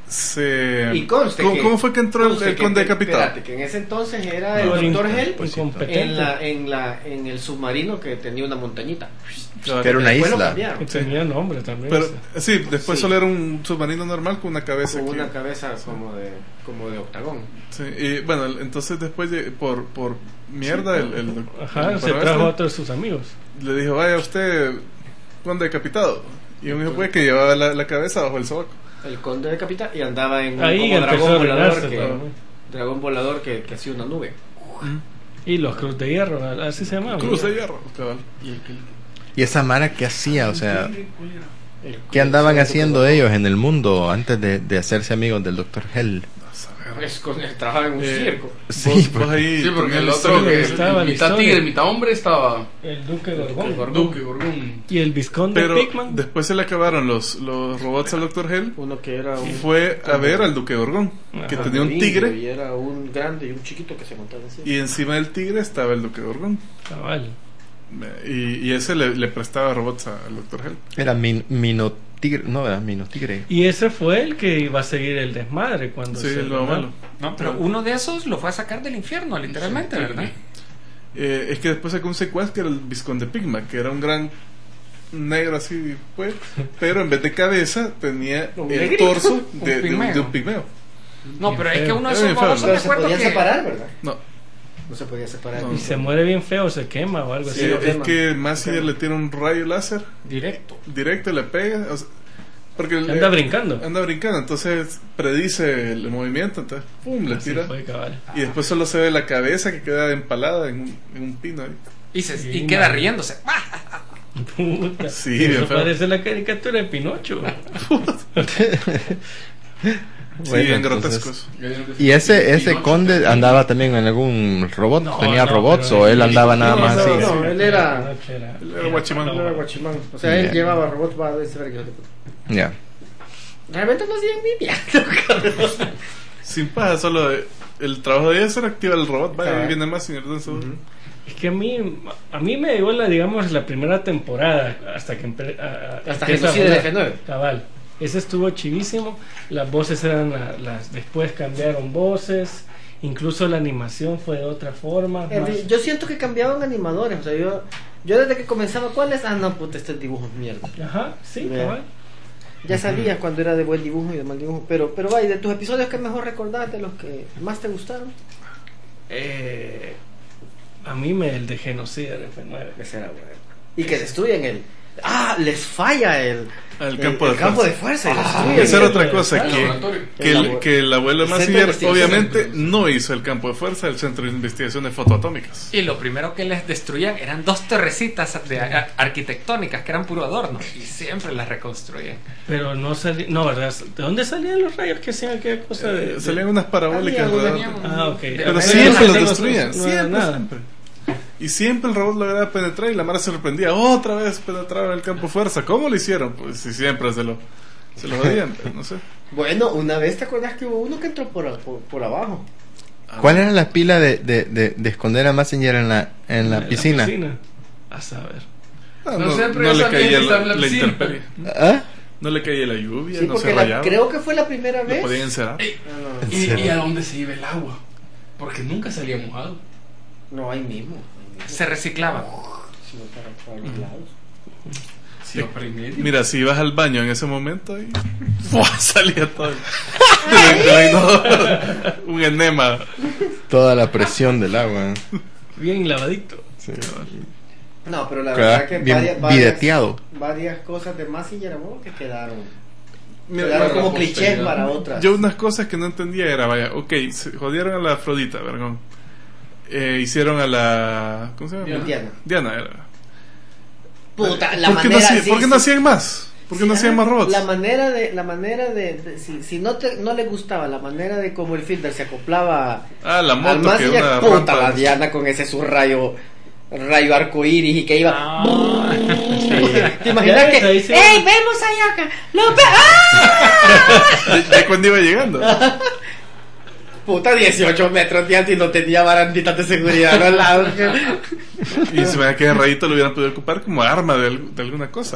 se... Y conste ¿Cómo, que- cómo fue que entró el, conste el que- conde que- decapitado? Espérate, que en ese entonces era No, el doctor inc- Hell pues, incompetente. en, la, en, la, en el submarino que tenía una montañita. Claro. Que era una Después lo isla. cambiaron. Que tenía nombre también. Pero, ese. sí, después Sí. solo era un submarino normal con una cabeza. Con aquí. una cabeza como de, como de octagón. Sí, y bueno, entonces después de- por, por mierda el, el, doc- Ajá, el se padrastro trajo a otro de sus amigos. le dijo, vaya usted conde decapitado. Y un hijo fue que llevaba la, la cabeza bajo el sobaco. El conde de capitán y andaba en un Ahí como empezó dragón a volador arruinarse que, todo. dragón volador que, que hacía una nube. Y los Cruz de Hierro, así se llamaban. Cruz ¿no? de hierro, cabal. Y esa Mara, ¿qué hacía? O sea, El- ¿qué andaban el- haciendo ellos en el mundo antes de, de hacerse amigos del doctor Hell? Pues con, trabajaba en un Eh, circo. Sí, Vos- porque- vos ahí Sí, porque el tenías otro, la que historia. estaba la mitad historia. tigre, mitad hombre, estaba El Duque Gorgón. Duque, Gorgón. Y el Vizconde Pero Pigman. después se le acabaron los, los robots al doctor Hell Uno que era un y fue a ver al duque Gorgón, que Ajá. tenía un indio tigre y era un grande y un chiquito que se montaba encima. y encima del tigre estaba el duque Gorgón. Cabal. Y, y ese le, le prestaba robots a- al doctor Hell. Era min, Minotigre, no, era Minotigre. Y ese fue el que iba a seguir el desmadre cuando Sí, se lo malo. No, pero uno de esos lo fue a sacar del infierno, literalmente, ¿verdad? Eh, es que después sacó un secuaz que era el Vizconde Pigma, que era un gran negro así, pues, pero en vez de cabeza tenía Un el negrito. torso Un de, de un, pigmeo. de un pigmeo. No, pero es que uno de Era esos bien feo. babosos, Pero me se acuerdo podía que... separar, ¿verdad? No, No se podía separar. No. Y se muere bien feo, se quema o algo sí, así. lo es quema. que Massinger le tira un rayo láser Directo. directo, le pega, o sea, porque le- Anda brincando. anda brincando, entonces predice el movimiento, entonces pum, le Así tira fue, cabal. y después solo se ve la cabeza que queda empalada en un, en un pino ahí. Y, se, Sí, y queda man. riéndose. ¡Ah! Puta. Sí, bien Eso feo. parece la caricatura de Pinocho. Sí, Bueno, bien entonces- grotescos. Y ese ese conde andaba también en algún robot, No, tenía no, robots pero o él- él andaba nada no, más no, así. no, él era- Él era guachimán. Él era guachimán. O sea, él Bien. llevaba robots va de ese verga, hijo de puta. Ya. Realmente no hacían ni mierda. Sin paja, solo de- el trabajo de ellos era activar el robot, vaya, Cabal. ahí viene más señor Denso. Es que a mí, a mí me dio la, digamos, la primera temporada hasta que empe- a- a- Hasta empieza a Genocide de volar. F nueve. Cabal. Ese estuvo chivísimo. Las voces eran la- las. Después cambiaron voces. Incluso la animación fue de otra forma. Eh, más- Yo siento que cambiaban animadores. O sea, yo, yo desde que comenzaba, ¿cuál es? Ah, no, puta, este dibujo es mierda. Ajá, sí, Vea. cabal. Ya sabías cuando era de buen dibujo y de mal dibujo. Pero, pero vaya, de tus episodios que mejor recordás, de los que más te gustaron. Eh, a mí me el de Genocida de F nueve. Ese era bueno. Y que destruyen el. Ah, les falla el. El campo de el campo de fuerza. fuerza. y Ah, destruyen Esa era el- otra cosa, el que, laboratorio. que, El el, labo- que el abuelo de el centro de Massinger investigación. obviamente no hizo el campo de fuerza del Centro de Investigación de Fotoatómicas. Y lo primero que les destruían eran dos torrecitas de a- arquitectónicas que eran puro adorno. Y siempre las reconstruían. Pero no salía. No, ¿verdad? ¿De dónde salían los rayos que hacían aquella cosa de.? Eh, salían unas parabólicas Había una- alrededor. Ah, ok. Pero Pero siempre no los no- destruían, no era siempre, nada. siempre. Y siempre el robot lograba penetrar y la Mara se sorprendía. Otra vez penetraron el campo de fuerza. ¿Cómo lo hicieron? Pues si siempre se lo, se lo jodían, pues, no sé. Bueno, una vez te acuerdas que hubo uno que entró por, por, por abajo. ¿Cuál era la pila de, de, de, de esconder a Massinger en la, en la piscina? A saber. Ah, No no, sé, pero no yo le sabía caía que la, estaba en la la piscina. intemperie. ¿Ah? No le caía la lluvia, Sí, no se porque la- rayaba. creo que fue la primera Lo vez. podían encerrar. Ey, Ah, no. ¿Y, serio? ¿Y a dónde se iba el agua? Porque nunca salía mojado. No, ahí mismo. Se reciclaban. Sí, para, para los lados. Si iba para el medio. Mira, si ibas al baño en ese momento y ¡fua! Salía todo. Te lo- te lo inodoro. Un enema. Toda la presión del agua. Bien lavadito. Sí. No, pero la Claro, verdad que bien varias, varias, videteado. varias cosas de Massinger Amor que quedaron, Mira, quedaron para como la clichés posteridad. para otras. yo unas cosas que no entendía era, vaya, ok, se jodieron a la Afrodita, vergón. Eh, hicieron a la... ¿Cómo se llama? Diana. Diana. Diana era. Puta, la ¿Por qué, no, manera, hacían- sí, ¿por qué sí. no hacían más? ¿Por qué Sí, no hacían ajá. más robots? La manera de, la manera de, de- si, si no te, no le gustaba la manera de cómo el Fielder se acoplaba Ah, la al moto que Massinger, una puta, rampa. la Diana con ese su rayo, rayo arcoíris y que iba. Ah. ¿Te imaginas Ya, que? ahí sí. ¡Ey, vemos allá acá! ¡Lo ve- ¡Ah! Ya, ya cuando iba llegando. Puta, dieciocho metros de antes y no tenía baranditas de seguridad, ¿no? La- Y se me que de rayito lo hubieran podido ocupar como arma de, al- de alguna cosa.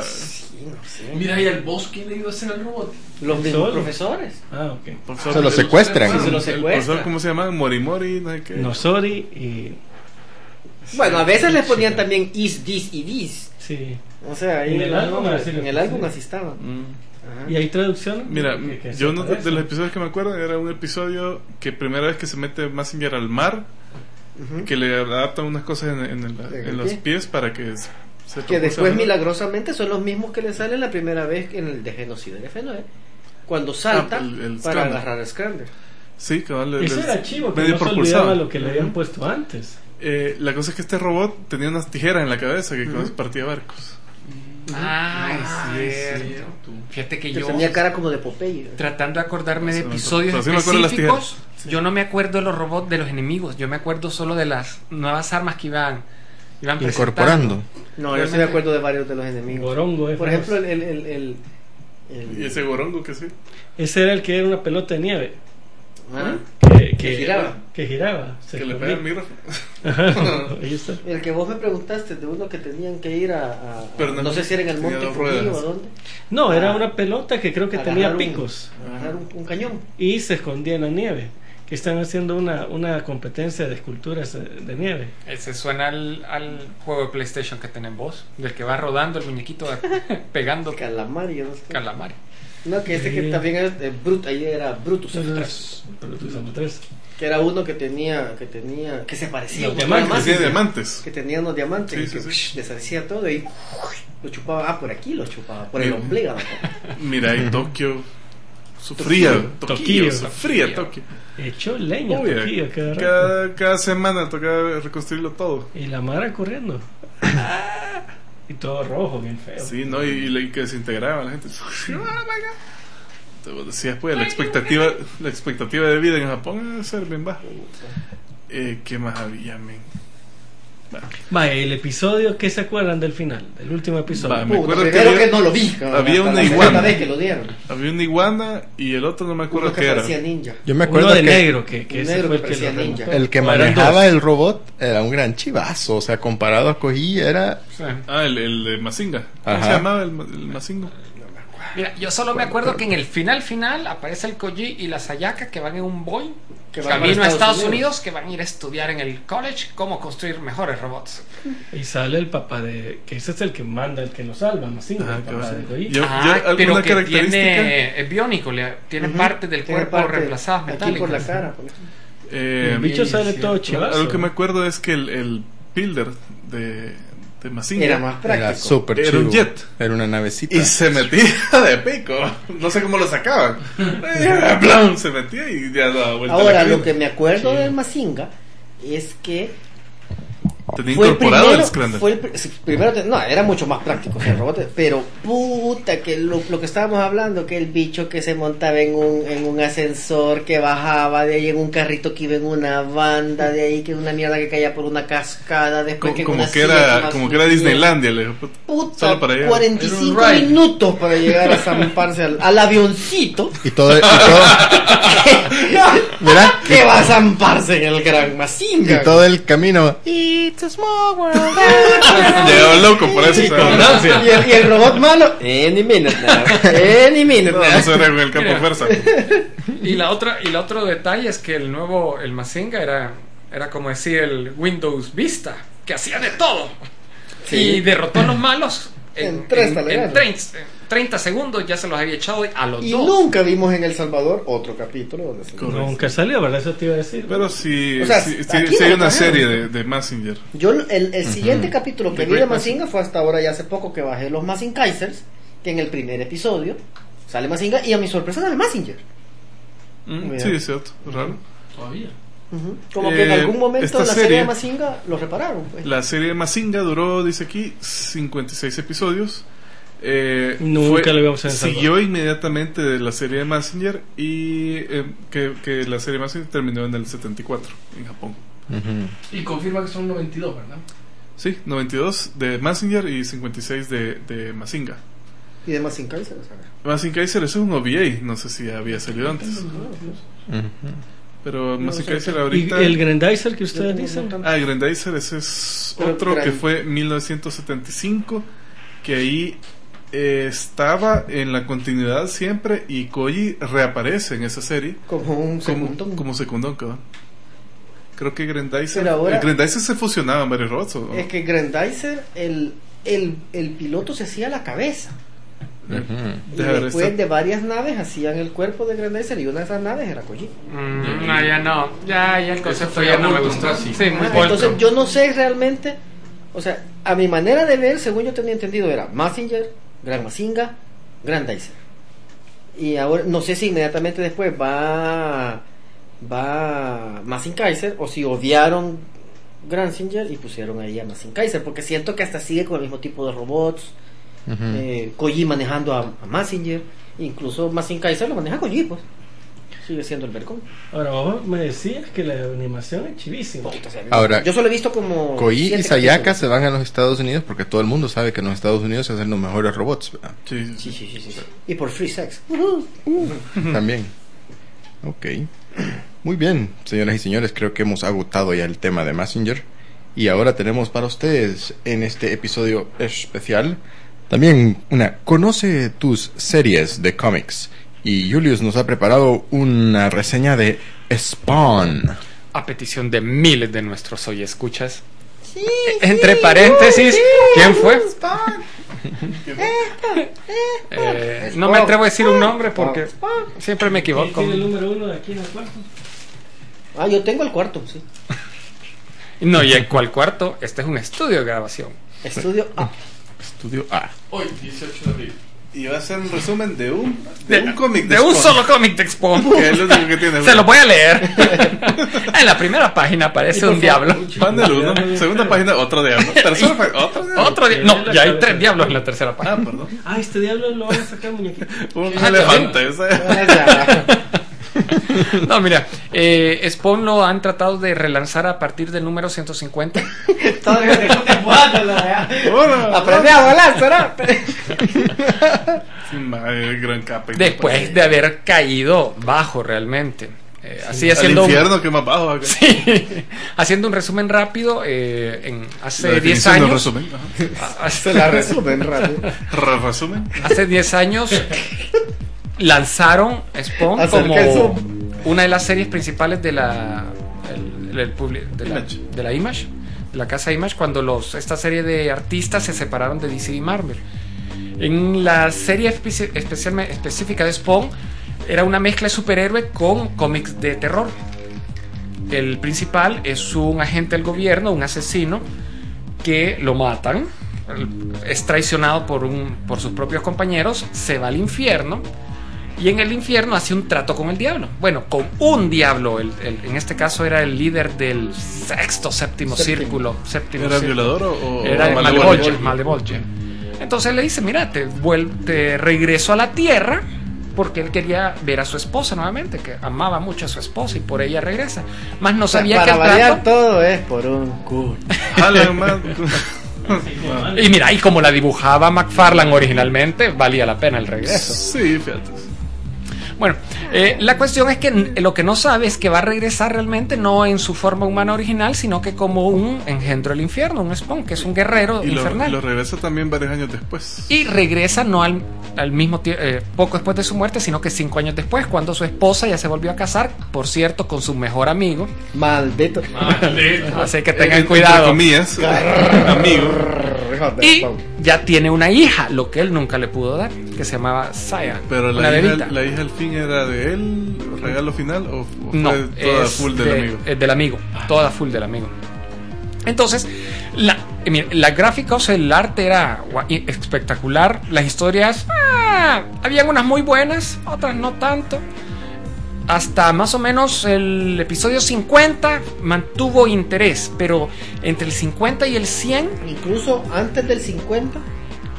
Mira, ¿y al boss quién le iba a hacer al robot? Los mismos Solo. profesores. Ah, ok. Profesor- Se lo el- secuestran. Sí, se lo El secuestran. profesor, ¿cómo se llama? Morimori, no sé qué. Nosori y. Bueno, a veces les ponían también is, this y this. Sí. O sea, ahí En el álbum así en les el álbum pusieron. así estaba. Mm. Ajá. ¿Y hay traducción? Mira, Que- que yo se uno de, parece. de los episodios que me acuerdo era un episodio que primera vez que se mete Mazinger al mar, Ujú. que le adaptan unas cosas en, en el- ¿En en el los pie? pies para que se se Que después propulse. milagrosamente son los mismos que le salen la primera vez en el de genocidio de F nueve. Cuando salta Ah, el- el para Scrander. agarrar a Scrander. Sí, cabal, le- Eso le- era chivo, que medio no se propulsado. olvidaba lo que le habían puesto antes. Eh, la cosa es que este robot tenía unas tijeras en la cabeza que con eso partía barcos. Ay, Ay, cierto. cierto. Fíjate que Que yo, tenía cara como de Popeye. tratando de acordarme de Sí, me episodios acuerdo. Sí, me acuerdo de las específicos, tijeras. yo no me acuerdo de los robots de los enemigos. Yo me acuerdo solo de las nuevas armas que iban, iban Incorporando. No, yo sí me acuerdo de varios de los enemigos. Gorongo, eh, Por famoso. ejemplo, el, el, el, el- Y ese gorongo que sí. Ese era el que era una pelota de nieve. ¿Ah? Que, Que giraba. Que giraba. se Que le escondía. pega el micrófono. Ajá, ahí está. El que vos me preguntaste de uno que tenían que ir a, a- a- Pero no, no- sé si era en el tenía Monte dos Trujillo ruedas. o dónde. No, era Ah. una pelota que creo que Agarrar tenía un- picos. Agarrar un, un cañón. Y se escondía en la nieve. Que están haciendo una, una competencia de esculturas eh, de nieve. Ese suena al, al juego de PlayStation que tienen vos, del que va rodando el muñequito pegando Calamar, yo no sé. calamar. No, que este que Sí. también es de Brut, ahí era Brutus. Entonces, pero tú son tres. Que era uno que tenía, que tenía, que se parecía a Los un diamantes. diamante. Tiene diamantes. Que tenía unos diamantes Sí, y sí, que sí. psh, deshacía todo y lo chupaba. Ah, por aquí lo chupaba, por el Mira. ombligo. Mira, y Tokio sufría. Tokio. Tokio, Tokio. sufría Tokio. Echó leña, Obvio, Tokio, cada rato. cada, cada semana tocaba reconstruirlo todo. Y la Mara corriendo. Y todo rojo, bien feo. Sí, ¿no? Y, y le- que desintegraba la gente. Oh my God. Te vos decías, pues, la expectativa, la expectativa de vida en Japón debe ser bien baja. Eh, ¿Qué más había, men? Bueno, Va, el episodio, ¿qué se acuerdan del final? Del último episodio. Va, me Puta, acuerdo que primero que, había- no lo vi. cabrón, había hasta una la segunda iguana. vez que lo dieron. había una iguana y el otro no me acuerdo Uno que qué era. parecía ninja. Yo me acuerdo Uno de que negro, que, que Un ese negro fue que el que, parecía lo ninja. remontó. el que O eran manejaba dos. el robot era un gran chivazo. O sea, comparado a Koji era... Ah, el, el de Mazinga. ¿Cómo Ajá. se llamaba el, ma- el Mazingo? Mira, yo solo me acuerdo que en el final final aparece el Koji y la Sayaka que van en un Boeing Que van camino para a Estados Estados Unidos. que van a ir a estudiar en el college cómo construir mejores robots. Y sale el papá de... Que ese es el que manda, el que lo salva, Mazinga, Ah, el qué papá bueno. de Koji. Yo- Ah, ¿alguna pero que característica? tiene es biónico, le, tiene Ujú. partes del Tiene cuerpo parte reemplazadas aquí metálicas. por la cara. por ejemplo. Eh, el bicho sí, sale sí, todo cierto. chivazo. Algo que me acuerdo es que el, el builder de, de Mazinga Era más práctico. Era súper Era chivo. un jet. Era una navecita. y se metía de pico. No sé cómo lo sacaban. Eh, ¡Plum! Se metía y ya daba vuelta. Ahora, la lo cabina. que me acuerdo Sí. del Mazinga es que Tenía fue el incorporado primero, el Scrander. fue el pr- sí, primero te- no, era mucho más práctico que el robot, pero puta que lo, lo que estábamos hablando, que el bicho que se montaba en un, en un ascensor, que bajaba de ahí en un carrito que iba en una banda, de ahí que una mierda que caía por una cascada, después como, que en como una que silla era más como que era subida. Disneylandia, le dijo, puta. Puta, Solo para allá. cuarenta y cinco Era un ride. minutos para llegar a zamparse al, al avioncito Y todo... Y todo mira, que va a zamparse en el Gran Mazinga. y todo el camino... Llegaba loco por eso. ¿sabes? y, el, y el robot malo, any minute now, any minute No, now. eso era con el campo Mira. fuerza. Y la otra y el otro detalle es que el nuevo el Mazinga era era como decir el Windows Vista, que hacía de todo. Sí. Y derrotó a los malos en, En tres en- en talegadas. treinta, treinta segundos ya se los había echado a los Y dos. nunca vimos en El Salvador otro capítulo donde se... Correcto. Nunca salió, ¿verdad? Eso te iba a decir. Pero sí, O sea, sí, sí, aquí sí no hay lo una trajeron. serie de, de Mazinger. Yo el, el siguiente capítulo que The vi de Great Mazinga fue hasta ahora, ya hace poco que bajé los Mazinkaisers, que en el primer episodio sale Mazinga y a mi sorpresa sale Mazinger. Mm, Mira. sí, es cierto, raro. Todavía. Ujú. Como que en Eh, algún momento esta la serie serie- de Mazinga lo repararon. Pues. La serie de Mazinga duró, dice aquí, cincuenta y seis episodios. Eh, Nunca lo vimos en El Salvador. Siguió inmediatamente de la serie de Mazinger y eh, que, que la serie de Mazinger terminó en el setenta y cuatro en Japón. Ujú. Y confirma que son noventa y dos, ¿verdad? Sí, noventa y dos de Mazinger y cincuenta y seis de, de Mazinga. Y de Mazinkaisers, a ver. Mazinkaiser, eso es un O V A, no sé si había salido antes. Ujú. Pero No Mazinger sé. Kaiser ¿Y ahorita. el Grandizer que Yo ustedes no- dicen? no tanto. Ah, el Grandizer, ese es Pero otro Grand- que fue mil novecientos setenta y cinco, que ahí eh, estaba en la continuidad siempre y Koji reaparece en esa serie Como un como, segundón. como secundón, cabrón. Creo que Grandizer, Pero ahora- el Grandizer se fusionaba en varios robots. ¿o? Es que Grandizer, el, el, el piloto se hacía la cabeza. Ujú. Y Deja ver después esto. de varias naves hacían el cuerpo de Grandizer y una de esas naves era Koji. Mm, no, ya no. Ya, ya el concepto fue ya no me Vulcan, gustó. casi. Sí, muy Ah, Vulcan. entonces yo no sé realmente, o sea, a mi manera de ver, según yo tenía entendido, era Mazinger, Gran Mazinga, Grandizer. Y ahora no sé si inmediatamente después va va Mazinger Kaiser o si odiaron Granzinger y pusieron ahí a Mazinger Kaiser, porque siento que hasta sigue con el mismo tipo de robots. Ujú. eh, Koji manejando a, a Mazinger, incluso Mazinger Kaiser lo maneja Koji, pues sigue siendo el vercón. Ahora, vos me decías que la animación es chivísima. O sea, Ahora, yo solo he visto como Koji siete y Sayaka capítulos. se van a los Estados Unidos porque todo el mundo sabe que en los Estados Unidos se hacen los mejores robots, ¿verdad? Sí, sí, Sí, sí. sí, sí, sí. Y por free sex. También. Ok. Muy bien, señoras y señores, creo que hemos agotado ya el tema de Mazinger. Y ahora tenemos para ustedes en este episodio especial también una Conoce tus series de cómics. Y Julius nos ha preparado una reseña de Spawn. A petición de miles de nuestros hoy escuchas. Entre paréntesis, ¿quién fue? Eh, no me atrevo a decir un nombre porque siempre me ¿Quién equivoco. tiene el número uno de aquí en el cuarto? Ah, yo tengo el cuarto, sí. No, y en cuál cuarto, este es un estudio de grabación. Estudio A. Estudio A. Hoy, dieciocho de abril. Y va a ser un resumen de un, de un cómic De un Spawn, solo cómic de Spawn. que es lo único que tiene. Se lo voy a leer. En la primera página aparece un diablo. Panel uno, segunda página, otro diablo. Tercera página, otro diablo. Otro di- No, ya hay tres diablos en la tercera página. Ah, perdón. Ah, este diablo lo van a sacar muñequito. Un Ah, elefante. ese. No, mira, eh, Spawn lo han tratado de relanzar a partir del número ciento cincuenta. Todavía te estoy jugando, la Hola. Aprende a volar, ¿será? Sí, madre, gran capa. Después de haber caído bajo realmente. Eh, así Al haciendo un, infierno que más bajo acá. sí, haciendo un resumen rápido, eh, en, La hace diez definición del años. resumen. Ajá. Se la resumen rápido. Re- Resumen. Hace diez años lanzaron Spawn Acerca el como zoom. una de las series principales de la el- el publi- de la, Image. de la Image, de la casa Image, cuando los esta serie de artistas se separaron de D C y Marvel. En la serie espe- especialme- específica de Spawn era una mezcla de superhéroe con cómics de terror. El principal es un agente del gobierno, un asesino que lo matan, es traicionado por, un, por sus propios compañeros, se va al infierno y en el infierno hace un trato con el diablo. Bueno, con un diablo, el, el- en este caso era el líder del sexto, séptimo, Séptimo. círculo. Séptimo ¿Era círculo. violador o, o Era o Malevolgent, malevolente? Malevolgent. Entonces le dice, mira, te, vuel- te regreso a la tierra porque él quería ver a su esposa nuevamente, que amaba mucho a su esposa y por ella regresa. Más no sabía que Para el variar trato... todo es por un culo. Alan, man. Y mira, y como la dibujaba McFarlane originalmente, valía la pena el regreso. Sí, fíjate. Bueno, eh, la cuestión es que n- lo que no sabe es que va a regresar realmente no en su forma humana original, sino que como un engendro del infierno, un Spawn, que es un guerrero Y lo, infernal. lo regresa también varios años después. Y regresa no al, al mismo tiempo, poco después de su muerte, sino que cinco años después, cuando su esposa ya se volvió a casar, por cierto, con su mejor amigo. Maldito. Así que tengan Entre cuidado. comillas, amigo. Y ya tiene una hija, lo que él nunca le pudo dar, que se llamaba Saya. Pero una la hija, bebita. la hija al fin era de él, regalo final, o, o No, fue toda es full del de- amigo. es del amigo, toda full del amigo. Entonces, la, eh, mira, la gráfica, o sea, el arte era gua- y- espectacular. Las historias, ah, habían unas muy buenas, otras no tanto. Hasta más o menos el episodio cincuenta mantuvo interés, pero entre el cincuenta y el cien, Incluso antes del cincuenta.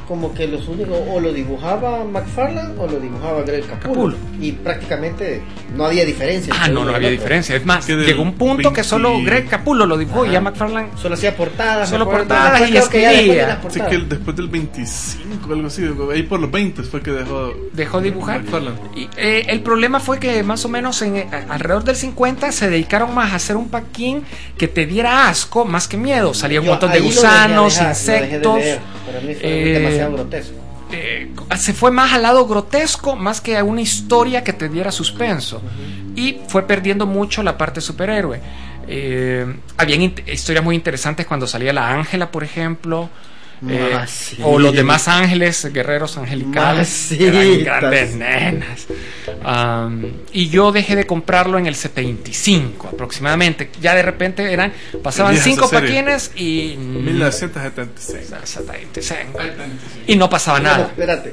como que los únicos, o lo dibujaba McFarlane o lo dibujaba Greg Capullo. Capullo. Y prácticamente no había diferencia. Ah, entre no, uno no y había el otro. diferencia. Es más, Que del llegó un punto veinte que solo Greg Capullo lo dibujó y ya McFarlane Solo hacía portadas. Solo me acuerdo. portadas Después y creo que ya después de escribía. las Así portadas. que el- después del veinticinco, algo así, ahí por los veinte fue que dejó. dejó de dibujar. McFarlane. Y, eh, el problema fue que más o menos en, eh, alrededor del cincuenta se dedicaron más a hacer un paquín que te diera asco más que miedo. Salía un Yo montón de ahí lo gusanos, dejé dejar, lo dejé de insectos. leer. Para mí fue eh, demasiado grotesco. eh, se fue más al lado grotesco más que a una historia que te diera suspenso. Y fue perdiendo mucho la parte superhéroe. Eh, habían int- historias muy interesantes cuando salía la Ángela, por ejemplo. eh, Ah, sí. O los demás ángeles, guerreros angelicales, que eran Masitas. grandes nenas. Um, y yo dejé de comprarlo en el setenta y cinco aproximadamente. Ya de repente eran pasaban Vieja cinco esa serie. paquines y mil novecientos setenta y seis. setenta y seis. Y no pasaba Bueno, nada. espérate.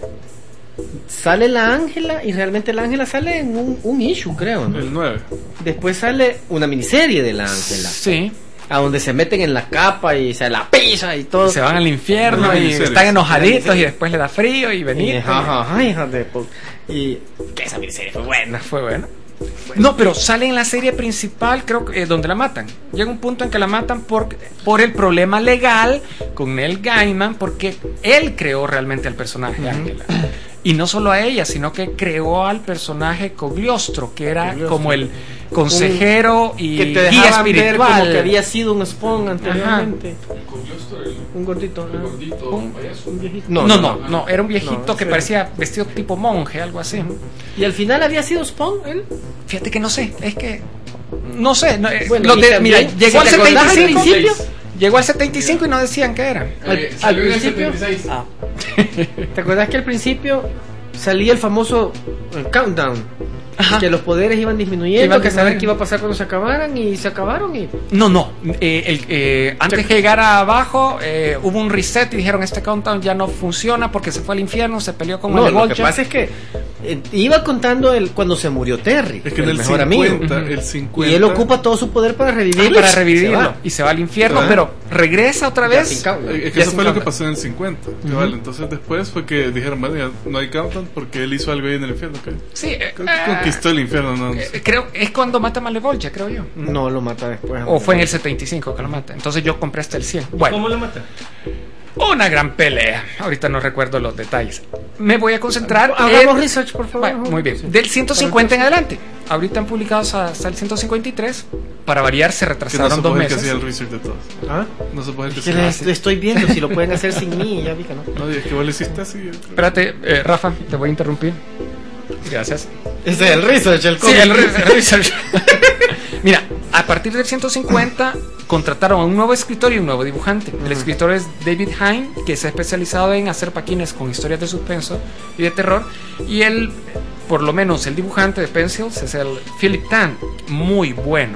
Sale la Ángela y realmente la Ángela sale en un, un issue, creo, ¿no? El nueve. Después sale una miniserie de la Ángela, Sí. a donde se meten en la capa y se la pisa y todo. Se van al infierno Una y miniserie. están enojaditos Una y después le da frío y Y, venir. ajá, ajá, hija de pu- y que esa miniserie fue buena. Fue bueno. No, pero sale en la serie principal, creo que eh, donde la matan. Llega un punto en que la matan por, por el problema legal con Neil Gaiman, porque él creó realmente al personaje Ángela. Y no solo a ella, sino que creó al personaje Cogliostro, que era Cogliostro. como el consejero y Que te guía dejaban ver espiritual. como que había sido un Spawn anteriormente. Con Justo el, Un gordito, el ¿no? gordito Un- payaso. Un viejito. No no, no, no, era un viejito No, que sí. parecía vestido tipo monje, algo así. Y al final había sido Spawn, él. Fíjate que no sé, es que no sé, no, eh, Bueno, lo y de- también, mira, llegó si al te acordás al setenta y cinco, principio, llegó al setenta y cinco y no decían qué era. Al, Eh, al salió en el principio. setenta y seis. Ah. ¿Te acuerdas que al principio salía el famoso eh, countdown? Ajá. Que los poderes iban disminuyendo, Iban que saber disminuyendo. qué iba a pasar cuando se acabaran y se acabaron y No, no. eh, el, eh, antes que llegara abajo, eh, hubo un reset y dijeron: este countdown ya no funciona porque se fue al infierno, se peleó con no, lo que Malevolgia. pasa es que eh, iba contando el cuando se murió Terry, Es que en el el mejor cincuenta, amigo. el cincuenta. Y él ocupa todo su poder para revivirlo. para y se revivirlo va. y se va al infierno, Ajá. pero regresa otra Ya vez. sin countdown. Eh, Es que Ya eso sin fue lo que countdown. pasó en el cincuenta. cabal. Entonces después fue que dijeron, bueno, ya no hay countdown porque él hizo algo ahí en el infierno. ¿Qué? Sí, eh, Creo que conquistó el infierno, ¿no? eh, creo es cuando mata a Malevolgia, creo yo. No lo mata después. O fue en el setenta y cinco que lo mata. Entonces yo compré hasta el cien. Bueno, ¿Cómo lo mata? una gran pelea. Ahorita no recuerdo los detalles. Me voy a concentrar Hagamos en... research, por favor. Bueno, muy bien. Del ciento cincuenta en adelante. Ahorita han publicado hasta el ciento cincuenta y tres. Para variar, se Que no retrasaron se dos puede que meses. hacía el research de todos. ¿Ah? No se puede que Es que sea le, así. le estoy viendo si lo pueden hacer sin mí, ya vi que no. No, es que vos lo hiciste así. yo creo. Espérate, eh, Rafa, te voy a interrumpir. Gracias. Ese es el research, el Sí, el re- el research. Mira, a partir del ciento cincuenta contrataron a un nuevo escritor y un nuevo dibujante. El escritor es David Hine, que se ha especializado en hacer paquines con historias de suspenso y de terror. Y él, por lo menos el dibujante de Pencils, es el Philip Tan, muy bueno.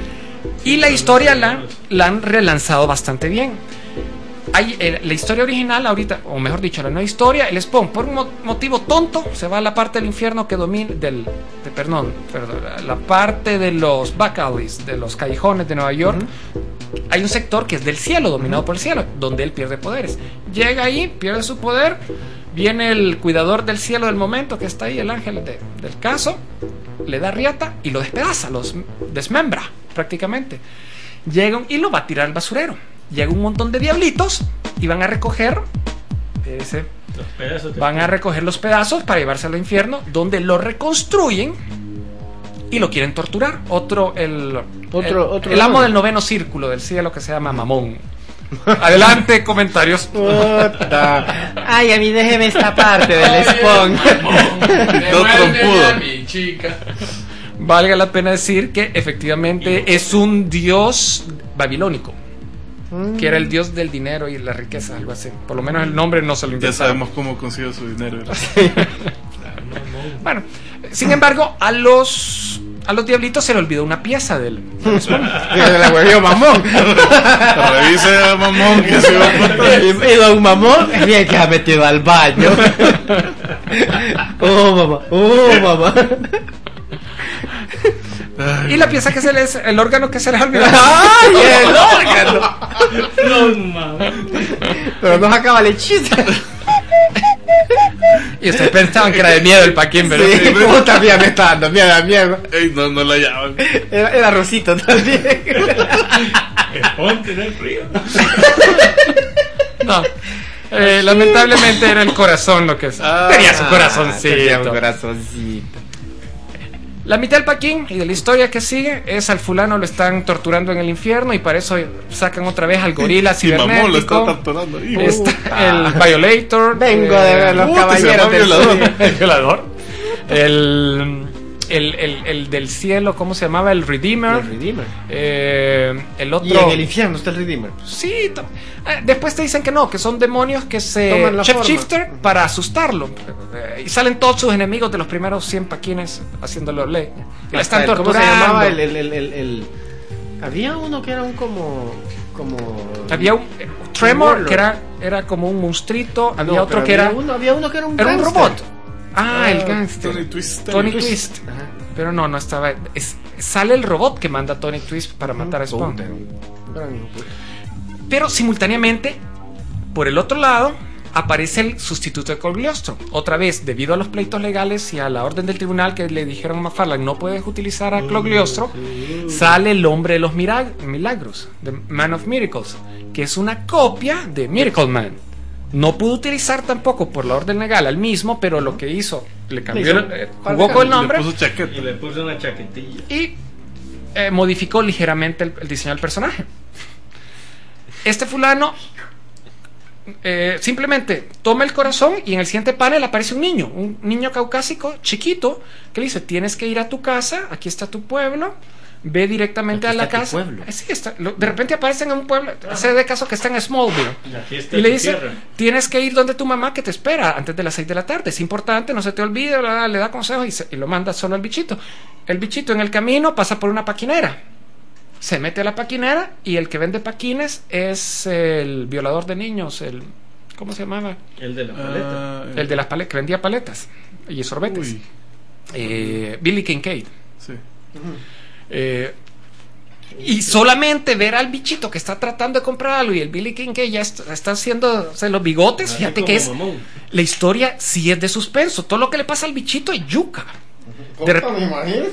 Y la historia la, la han relanzado bastante bien. Hay, eh, la historia original ahorita, o mejor dicho, la nueva historia, el Spawn, por un mo- motivo tonto, se va a la parte del infierno que domina, del, de, perdón, perdón, la parte de los back alleys, de los callejones de Nueva York. Hay un sector que es del cielo, dominado por el cielo, donde él pierde poderes. Llega ahí, pierde su poder, viene el cuidador del cielo del momento, que está ahí, el ángel de- del caso, le da riata y lo despedaza, los desmembra prácticamente. Llega un- y lo va a tirar al basurero. Llega un montón de diablitos y van a recoger ese, Los pedazos de- van a recoger los pedazos para llevárselo al infierno, donde lo reconstruyen y lo quieren torturar. Otro, el, Otro- el, otro el amo lado. del noveno círculo del cielo, que se llama Mamón. Adelante, comentarios. Puta. Ay, a mí déjeme esta parte del Spawn. Devuélveme a mi chica. Valga la pena decir que efectivamente es un dios babilónico, que era el dios del dinero y la riqueza, algo así. Por lo menos el nombre no se lo Ya inventaron. sabemos cómo consiguió su dinero. ¿verdad? Bueno, sin embargo, a los a los diablitos se le olvidó una pieza del, del Spawn. Se la huevió mamón. Revise a mamón que se va a contar. Y don mamón es bien que ha metido al baño. Oh, mamá. Oh, mamá. Y la pieza que se les, el órgano que se les olvidó. ¡Ay, el órgano! No, mames. Pero no se acaba el chiste. Y ustedes pensaban que era de miedo el Paquín, ¿verdad? Sí, puta, también me está dando miedo, da miedo. Ey, no, no la llaman. Era, era Rosito también. Ponte en el frío. No. Eh, lamentablemente era el corazón lo que es. Ah, tenía su corazoncito. tenía un corazoncito. La mitad del Paquín y de la historia que sigue es al fulano lo están torturando en el infierno y para eso sacan otra vez al gorila Y mamón lo está cibernético. torturando ahí. Está el Violator. Vengo de ver los puta, se caballeros llama del violador. sur. El violador. El, el, el, el del cielo, ¿cómo se llamaba? El Redeemer. El Redeemer. Eh, el otro. Y en el infierno está el Redeemer. Sí, to- eh, después te dicen que no, que son demonios que se Toman la forma. shifter para asustarlo. Eh, y salen todos sus enemigos de los primeros cien paquines haciéndolo ley. Y la están Hasta el- ¿Cómo se torturando. llamaba? El, el, el, el, el- Había uno que era un como... como... Había un eh, Tremor, Warlord. que era, era como un monstruito. Había No, otro pero que había era, Uno, había uno que era un era un gángster. robot. Ah, el gangster. Tony Twist. Tony Twist. Ajá. Pero no, no estaba. es- sale el robot que manda a Tony Twist para matar a Spawn. Puta, un gran hijo de puta. Pero simultáneamente, por el otro lado, aparece el sustituto de Cogliostro. Otra vez, debido a los pleitos legales y a la orden del tribunal que le dijeron a McFarlane no puedes utilizar a Cogliostro, sale el hombre de los mirag- milagros, The Man of Miracles, que es una copia de Miracle Man. No pudo utilizar tampoco por la orden legal al mismo, pero lo que hizo, le cambió, Le hizo el- eh, par jugó de con el Le nombre puso chaqueta. Y le puse una chaquetilla. y eh, modificó ligeramente el, el diseño del personaje. Este fulano eh, simplemente toma el corazón y en el siguiente panel aparece un niño, un niño caucásico chiquito que le dice, tienes que ir a tu casa, aquí está tu pueblo, ve directamente Aquí a la está tu casa. pueblo. Eh, sí, está, lo- de repente aparecen en un pueblo, se de caso que está en Smallville. Y aquí está Y le tu dice, tierra. tienes que ir donde tu mamá que te espera antes de las seis de la tarde. Es importante, no se te olvide, bla, bla, le da consejos y, se- y lo manda solo al bichito. El bichito en el camino pasa por una paquinera. Se mete a la paquinera y el que vende paquines es el violador de niños, el... ¿Cómo se llamaba? El de la paleta. Ah, El de las paletas, que vendía paletas y sorbetes. Uy, Eh, Billy Kincaid. sí. Eh, y solamente ver al bichito que está tratando de comprar algo y el Billy Kincaid ya está, está haciendo o sea, los bigotes. Así Fíjate como que es mamón. la historia sí es de suspenso. Todo lo que le pasa al bichito es yuca. De rep- me imagino.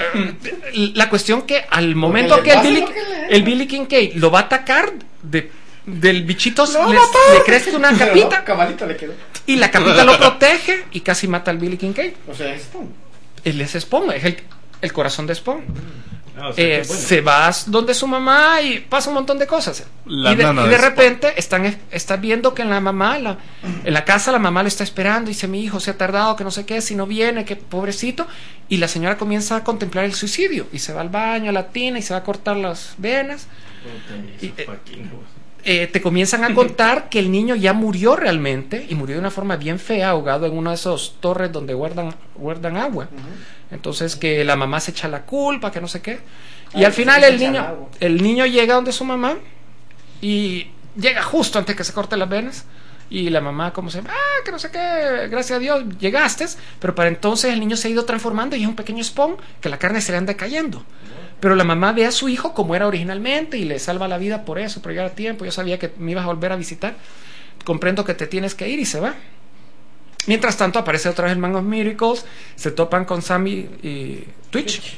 la cuestión que al momento le que el pase Billy, lo que le- el Billy Kincaid lo va a atacar de, del bichito Lo va a le, matar. le crece una Pero capita no, cabalito le quedó. y la capita lo protege y casi mata al Billy Kincaid. O sea, es Spawn. Él es Spawn, es el, el corazón de Spawn. Ah, o sea Eh, que bueno. Se va donde su mamá y pasa un montón de cosas. La y de, nana y de de Spawn. repente están, estás viendo que en la mamá, la, en la casa la mamá lo está esperando y dice, mi hijo se ha tardado, que no sé qué, si no viene, que pobrecito. Y la señora comienza a contemplar el suicidio y se va al baño, a la tina y se va a cortar las venas. Puta, y- esos paquines, vos. Eh, te comienzan a contar que el niño ya murió realmente y murió de una forma bien fea, ahogado en una de esos torres donde guardan, guardan agua. Entonces que la mamá se echa la culpa, que no sé qué. Y Ay, al que final se el echa el niño, agua. el niño llega donde su mamá y llega justo antes que se corte las venas. Y la mamá como se, ah, que no sé qué, gracias a Dios, llegaste. Pero para entonces el niño se ha ido transformando y es un pequeño Spawn que la carne se le anda cayendo. Pero la mamá ve a su hijo como era originalmente y le salva la vida por eso, por llegar a tiempo. Yo sabía que me ibas a volver a visitar. Comprendo que te tienes que ir y se va. Mientras tanto aparece otra vez el Man of Miracles, se topan con Sammy y Twitch.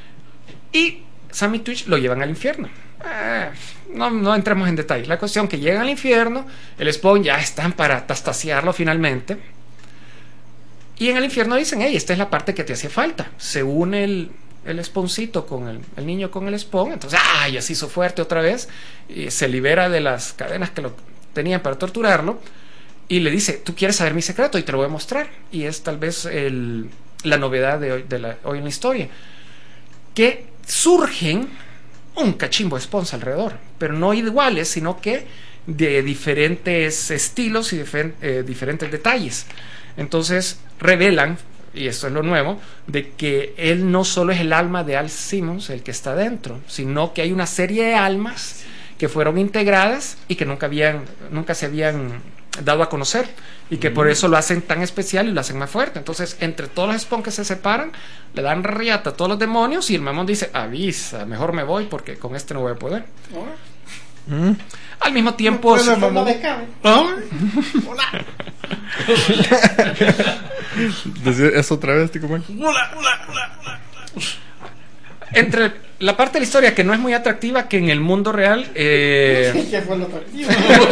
Y Sammy y Twitch lo llevan al infierno. Eh, no, no entremos en detalle. La cuestión que llegan al infierno, el Spawn ya están para tastaciarlo finalmente. Y en el infierno dicen, hey, esta es la parte que te hacía falta. Se une el, el Spawncito con el, el niño con el Spawn. Entonces, ah, ya se hizo fuerte otra vez. Y se libera de las cadenas que lo tenían para torturarlo. Y le dice, tú quieres saber mi secreto y te lo voy a mostrar. Y es tal vez el, la novedad de hoy, de la, hoy en la historia. Que surgen un cachimbo de spawns alrededor. Pero no iguales, sino que de diferentes estilos y difer- eh, diferentes detalles. Entonces revelan, y esto es lo nuevo, de que él no solo es el alma de Al Simmons, el que está dentro, sino que hay una serie de almas que fueron integradas y que nunca habían, nunca se habían dado a conocer y que por eso lo hacen tan especial y lo hacen más fuerte. Entonces, entre todos los Spawn que se separan, le dan riata a todos los demonios y el mamón dice, avisa, mejor me voy porque con este no voy a poder. Mm. Al mismo tiempo, puede, se- mamón. No me cabe. Ah, Decir eso otra vez, Tico Man. Entre la parte de la historia que no es muy atractiva, que en el mundo real eh, ¿Qué fue lo atractivo?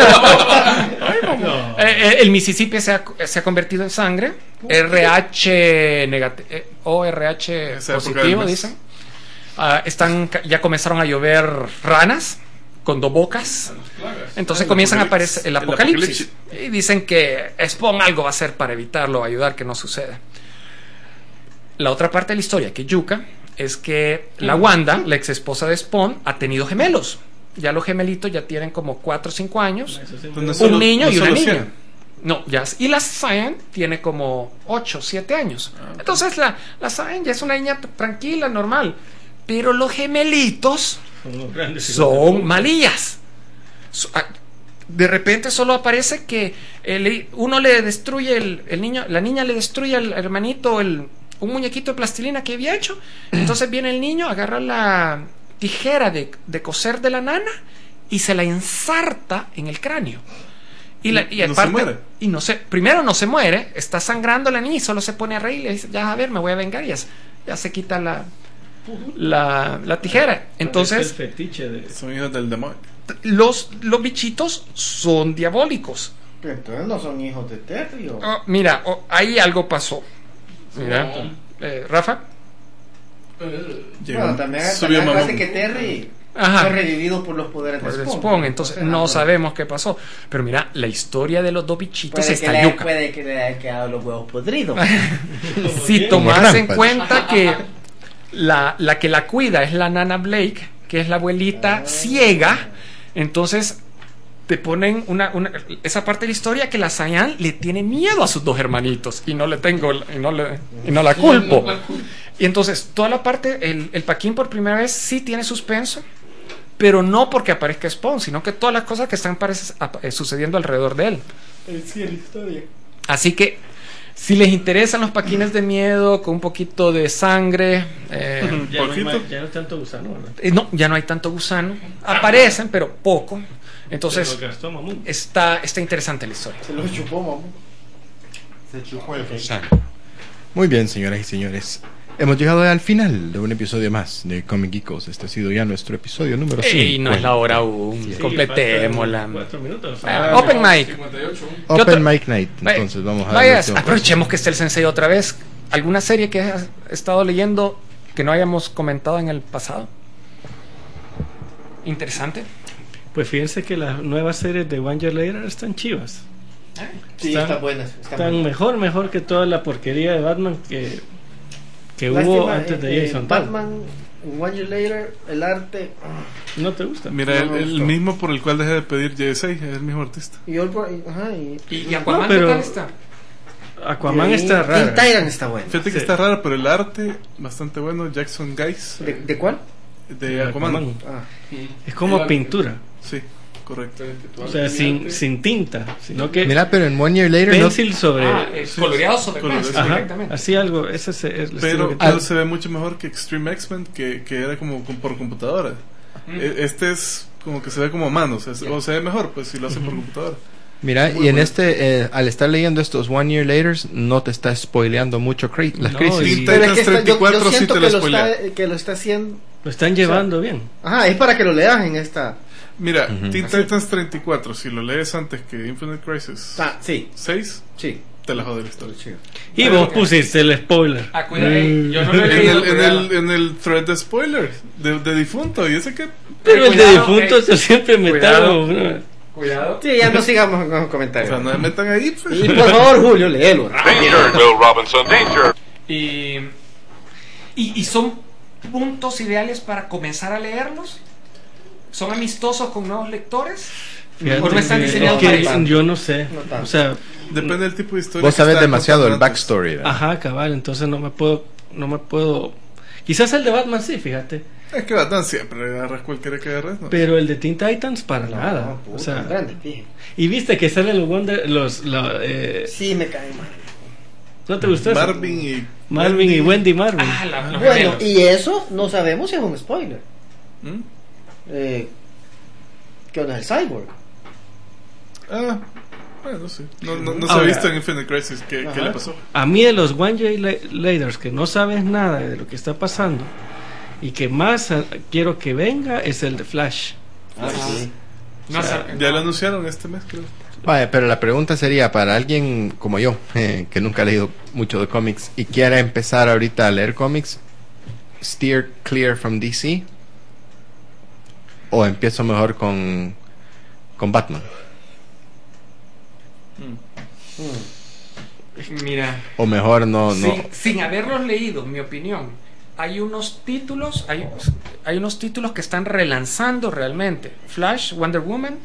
No. eh, el Mississippi se ha, se ha convertido en sangre. R H negativo, O R H Esa época del positivo, mes. dicen. Ah, están, ya comenzaron a llover ranas con dos bocas. Entonces El comienzan a apocalipsis. aparecer el El apocalipsis. Y dicen que Spawn algo va a hacer para evitarlo, ayudar que no suceda. La otra parte de la historia, que yuca, es que la Wanda, la ex esposa de Spawn, ha tenido gemelos. Ya los gemelitos ya tienen como cuatro o cinco años. Eso sí. Pues no Un solo- niño no y una solo niña. cien. No, ya. Y la Cyan tiene como ocho, siete años. Entonces la, la Cyan ya es una niña t- tranquila, normal. Pero los gemelitos Son unos grandes son malillas. So- ah, De repente solo aparece que el- uno le destruye el, el niño, la niña le destruye al hermanito el, un muñequito de plastilina que había hecho. Entonces viene el niño, agarra la tijera de, de coser de la nana y se la ensarta en el cráneo. Y, la, y ¿No se aparte- muere? y no se, primero no se muere, está sangrando la niña y solo se pone a reír y le dice, ya a ver, me voy a vengar y ya, se- ya se quita la, la, la tijera. Es Entonces, el fetiche de. Son hijos del demonio. los, los bichitos son diabólicos. Pero entonces no son hijos de Terry. ¿O? Oh, mira, oh, ahí algo pasó. Mira, eh, Rafa. Llegó, Bueno, también, subió también acuérdate mamón. que Terry Ajá. fue revivido por los poderes Pues de de Spawn. Spawn, entonces no ah, sabemos qué pasó. Pero mira, la historia de los dos bichitos Puede que, está le, yuca. puede que le haya quedado los huevos podridos. Si tomas en rampas. cuenta que la, la que la cuida es la nana Blake, que es la abuelita ciega, entonces te ponen una, una esa parte de la historia que la Cyan le tiene miedo a sus dos hermanitos y no le tengo y no le y no la culpo. Y entonces toda la parte el, el Paquín por primera vez sí tiene suspenso, pero no porque aparezca Spawn, sino que todas las cosas que están parece- ap- eh, sucediendo alrededor de él. Sí, la historia. Así que si les interesan los paquines de miedo con un poquito de sangre, eh, Ya no, hay Poquito. más- ya no es tanto gusano, ¿verdad? eh, no, ya no hay tanto gusano. Aparecen, pero poco. Entonces Se lo gastó Mamut. está, está interesante la historia. Se los chupó, mamá. Se chupó el gusano. Muy bien, señoras y señores. Hemos llegado al final de un episodio más de Comic Geekos. Este ha sido ya nuestro episodio número cinco. Y no es la hora aún. Sí, Completémosla. faltan Cuatro minutos. Ah, Open mic. cincuenta y ocho. ¿Qué otra? Open Mic Night. Entonces vamos a Vaya, darle último aprovechemos que esté el sensei otra vez. ¿Alguna serie que has estado leyendo que no hayamos comentado en el pasado? Interesante. Pues fíjense que las nuevas series de One Year Later están chivas. Sí, Están- están buenas. Están Están buenas. mejor, mejor que toda la porquería de Batman que, que hubo Lástima, antes de eh, Jason Todd. Batman, One Year Later, el arte. ¿No te gusta? Mira, No me el, el gustó. mismo por el cual dejé de pedir J S A es el mismo artista. Y, All Boy- ajá, y, ¿Y, y Aquaman No, pero- qué tal está? Aquaman y- está Teen raro. Titan está bueno. Fíjate que Sí. está raro, pero el arte bastante bueno. Jackson Guys ¿De, de cuál? de Aquaman. Ah. Es como pintura. Sí, correcto. O sea, sin, sin tinta, sino que Mira, pero en One Year Later no, pencil sobre. Ah, es coloreado sobre Coloreado. pencil, Ajá, correctamente. así algo. Ese es, es el estilo Pero, que pero tiene. se ve mucho mejor que Extreme X-Men, que, que era como con- por computadora. E- Este es como que se ve como a mano, o sea, se- o se ve mejor pues si lo hacen por computadora. Mira, Muy y en bueno. este, eh, al estar leyendo estos One Year Laters, no te está spoileando mucho cri- las No, crisis. y- Teen Pero es que Titans está- yo, treinta y cuatro yo sí siento te que, lo lo spoilea. está, que lo está haciendo. Lo están llevando bien. Ajá, es para que lo leas en esta. Mira, Ujú. Teen Titans treinta y cuatro, si lo lees antes que Infinite Crisis Ah, sí, seis, sí. te la jode la historia. Y vos pusiste el spoiler. Ah, cuidado, ey, yo no lo he En leído. el, en, cuidado. el, en el thread de spoilers de, de difunto, y ese que Pero el de Cuidado, difunto ey. yo siempre me Cuidado. tardo. ¿no? Cuidado. Sí, ya no sigamos con los o comentarios. sea, no me metan ahí pues. Y por favor, Julio, léelo. Danger, Bill Robinson, danger. Y, y, y son puntos ideales para comenzar a leerlos. ¿Son amistosos con nuevos lectores? Fíjate ¿O no están que- diseñados es para que eso? yo no sé. No tanto. O sea, Depende del tipo de historia. Vos que sabes está demasiado el contando antes. backstory, ¿verdad? ajá, cabal, entonces no me puedo, no me puedo. Quizás el de Batman sí, fíjate, Es que Batman siempre agarras cualquiera que agarres, ¿no? pero el de Teen Titans para nada. No, puta, O sea, grande, fíjate. y viste que salen los Wonder, los, la, eh, Sí, me cae mal. ¿no te gustó? eso? Marvin y Marvin y Wendy Marvin. Ah, la- los Bueno, gemelos. y eso no sabemos si es un spoiler. ¿Mm? Eh, ¿Qué onda es el cyborg? Ah, Bueno, sí. No, no, no se Ahora, ha visto en Infinite Crisis qué, qué le pasó. A mí de los One J Laders que no sabes nada de lo que está pasando y que más a- quiero que venga es el de Flash. Ah, sí. No, O sea, sé, Ya no. lo anunciaron este mes, creo. Vaya, pero la pregunta sería para alguien como yo, eh, que nunca ha leído mucho de cómics y quiera empezar ahorita a leer cómics, steer clear from D C, o empiezo mejor con con Batman, Mira, o mejor no no sin, sin haberlos leído, mi opinión, hay unos títulos, hay, hay unos títulos que están relanzando realmente. Flash, Wonder Woman,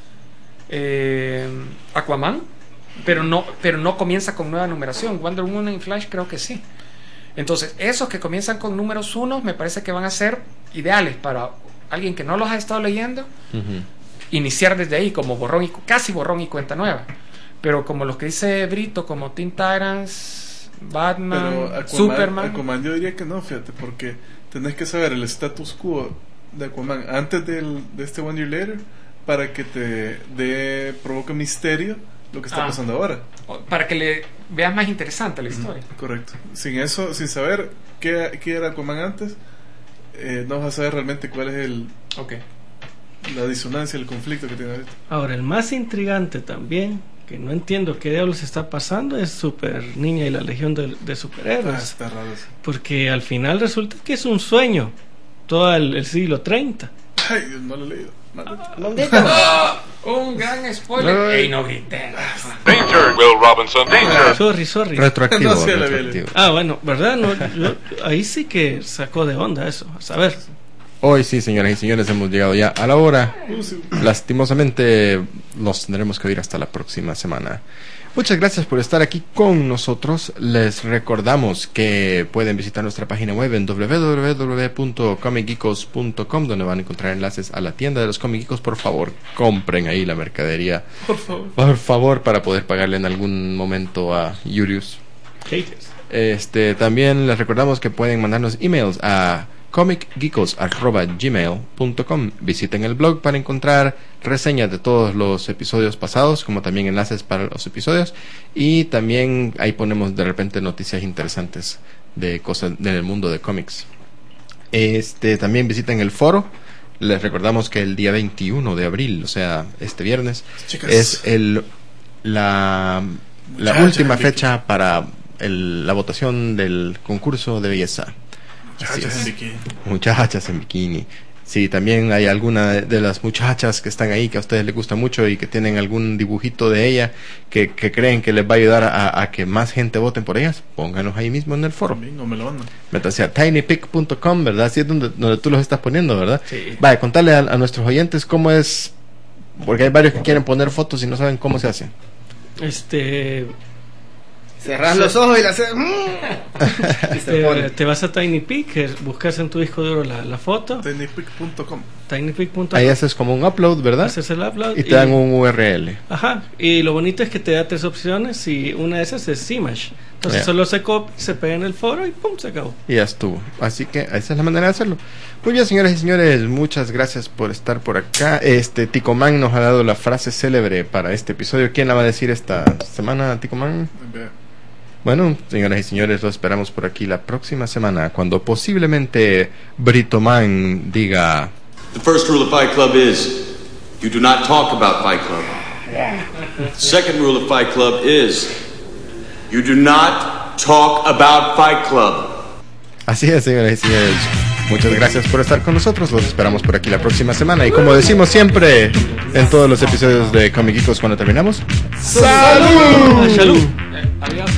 eh, Aquaman, pero no, pero no comienza con nueva numeración. Wonder Woman y Flash creo que sí. Entonces, esos que comienzan con números unos me parece que van a ser ideales para alguien que no los ha estado leyendo, Ujú. iniciar desde ahí como borrón y casi borrón y cuenta nueva. Pero como los que dice Brito, como Teen Titans, Batman, Pero Aquaman, Superman. Aquaman yo diría que no, fíjate, porque tenés que saber el status quo de Aquaman antes del, de este One Year Later para que te dé, provoque misterio lo que está Ah. pasando ahora. Para que le veas más interesante la historia. Correcto. Sin eso, sin saber qué, qué era Aquaman antes, eh, no vas a saber realmente cuál es el, Ok. la disonancia, el conflicto que tiene ahorita. Ahora, el más intrigante también, que no entiendo qué diablos está pasando, es Super Niña y la Legión de, de Ah, Superhéroes. está raro eso. Porque al final resulta que es un sueño, todo el, el siglo treinta. Ay, no lo he leído. Maldito. Maldito. Un gran spoiler. No, Ey, no grité. Danger, Will Robinson, danger. Sorry, sorry. Retroactivo, No, sí, la vi, retroactivo. Ah, bueno, ¿verdad? No, yo- ahí sí que sacó de onda eso. A saber. Hoy sí, señoras y señores, hemos llegado ya a la hora. Uh, sí. Lastimosamente nos tendremos que oír hasta la próxima semana. Muchas gracias por estar aquí con nosotros. Les recordamos que pueden visitar nuestra página web en doble u doble u doble u punto comic geekos punto com, donde van a encontrar enlaces a la tienda de los Comic Geekos. Por favor, compren ahí la mercadería, Por favor. por favor, para poder pagarle en algún momento a Yurius. Haters. Este, también les recordamos que pueden mandarnos emails a comic geekos arroba gmail punto com. Visiten el blog para encontrar reseñas de todos los episodios pasados, como también enlaces para los episodios, y también ahí ponemos de repente noticias interesantes de cosas del mundo de cómics. Este, también visiten el foro. Les recordamos que el día veintiuno de abril, o sea, este viernes, Chicas. es el la, la Muchachas última en bikini. fecha para el- la votación del concurso de belleza. Así Muchachas es. en bikini. Muchachas en bikini. Sí, también hay alguna de- de las muchachas que están ahí que a ustedes les gusta mucho y que tienen algún dibujito de ella que, que creen que les va a ayudar a, a que más gente voten por ellas. Pónganos ahí mismo en el foro. También, o me lo mandan. Métanse a tinypic punto com, ¿verdad? Así es donde, donde tú los estás poniendo, ¿verdad? Sí. Vaya, contarle a, a nuestros oyentes cómo es, porque hay varios que quieren poner fotos y no saben cómo se hace. Este, Cerrás los ojos y la haces. Y se te, pone. te vas a TinyPic, que es- buscas en tu disco duro la, la foto, tinypic punto com. tinypic punto com. Ahí haces como un upload, ¿verdad? Haces el upload Y te dan un U R L. Ajá, y lo bonito es que te da tres opciones y una de esas es Image. Entonces Ya. solo se copia, se pega en el foro y pum, se acabó. Y ya estuvo. Así que esa es la manera de hacerlo. Muy bien, señoras y señores, muchas gracias por estar por acá. Este Ticoman nos ha dado la frase célebre para este episodio. ¿Quién la va a decir esta semana, Ticoman? Vea. Bueno, señoras y señores, lo esperamos por aquí la próxima semana, cuando posiblemente Britoman diga... The first rule of Fight Club is you do not talk about Fight Club. Second rule of Fight Club is you do not talk about Fight Club. Así es, señoras y señores. Muchas gracias por estar con nosotros. Los esperamos por aquí la próxima semana. Y como decimos siempre en todos los episodios de Comic Geekos cuando terminamos, ¡salud! ¡Salud! Adiós.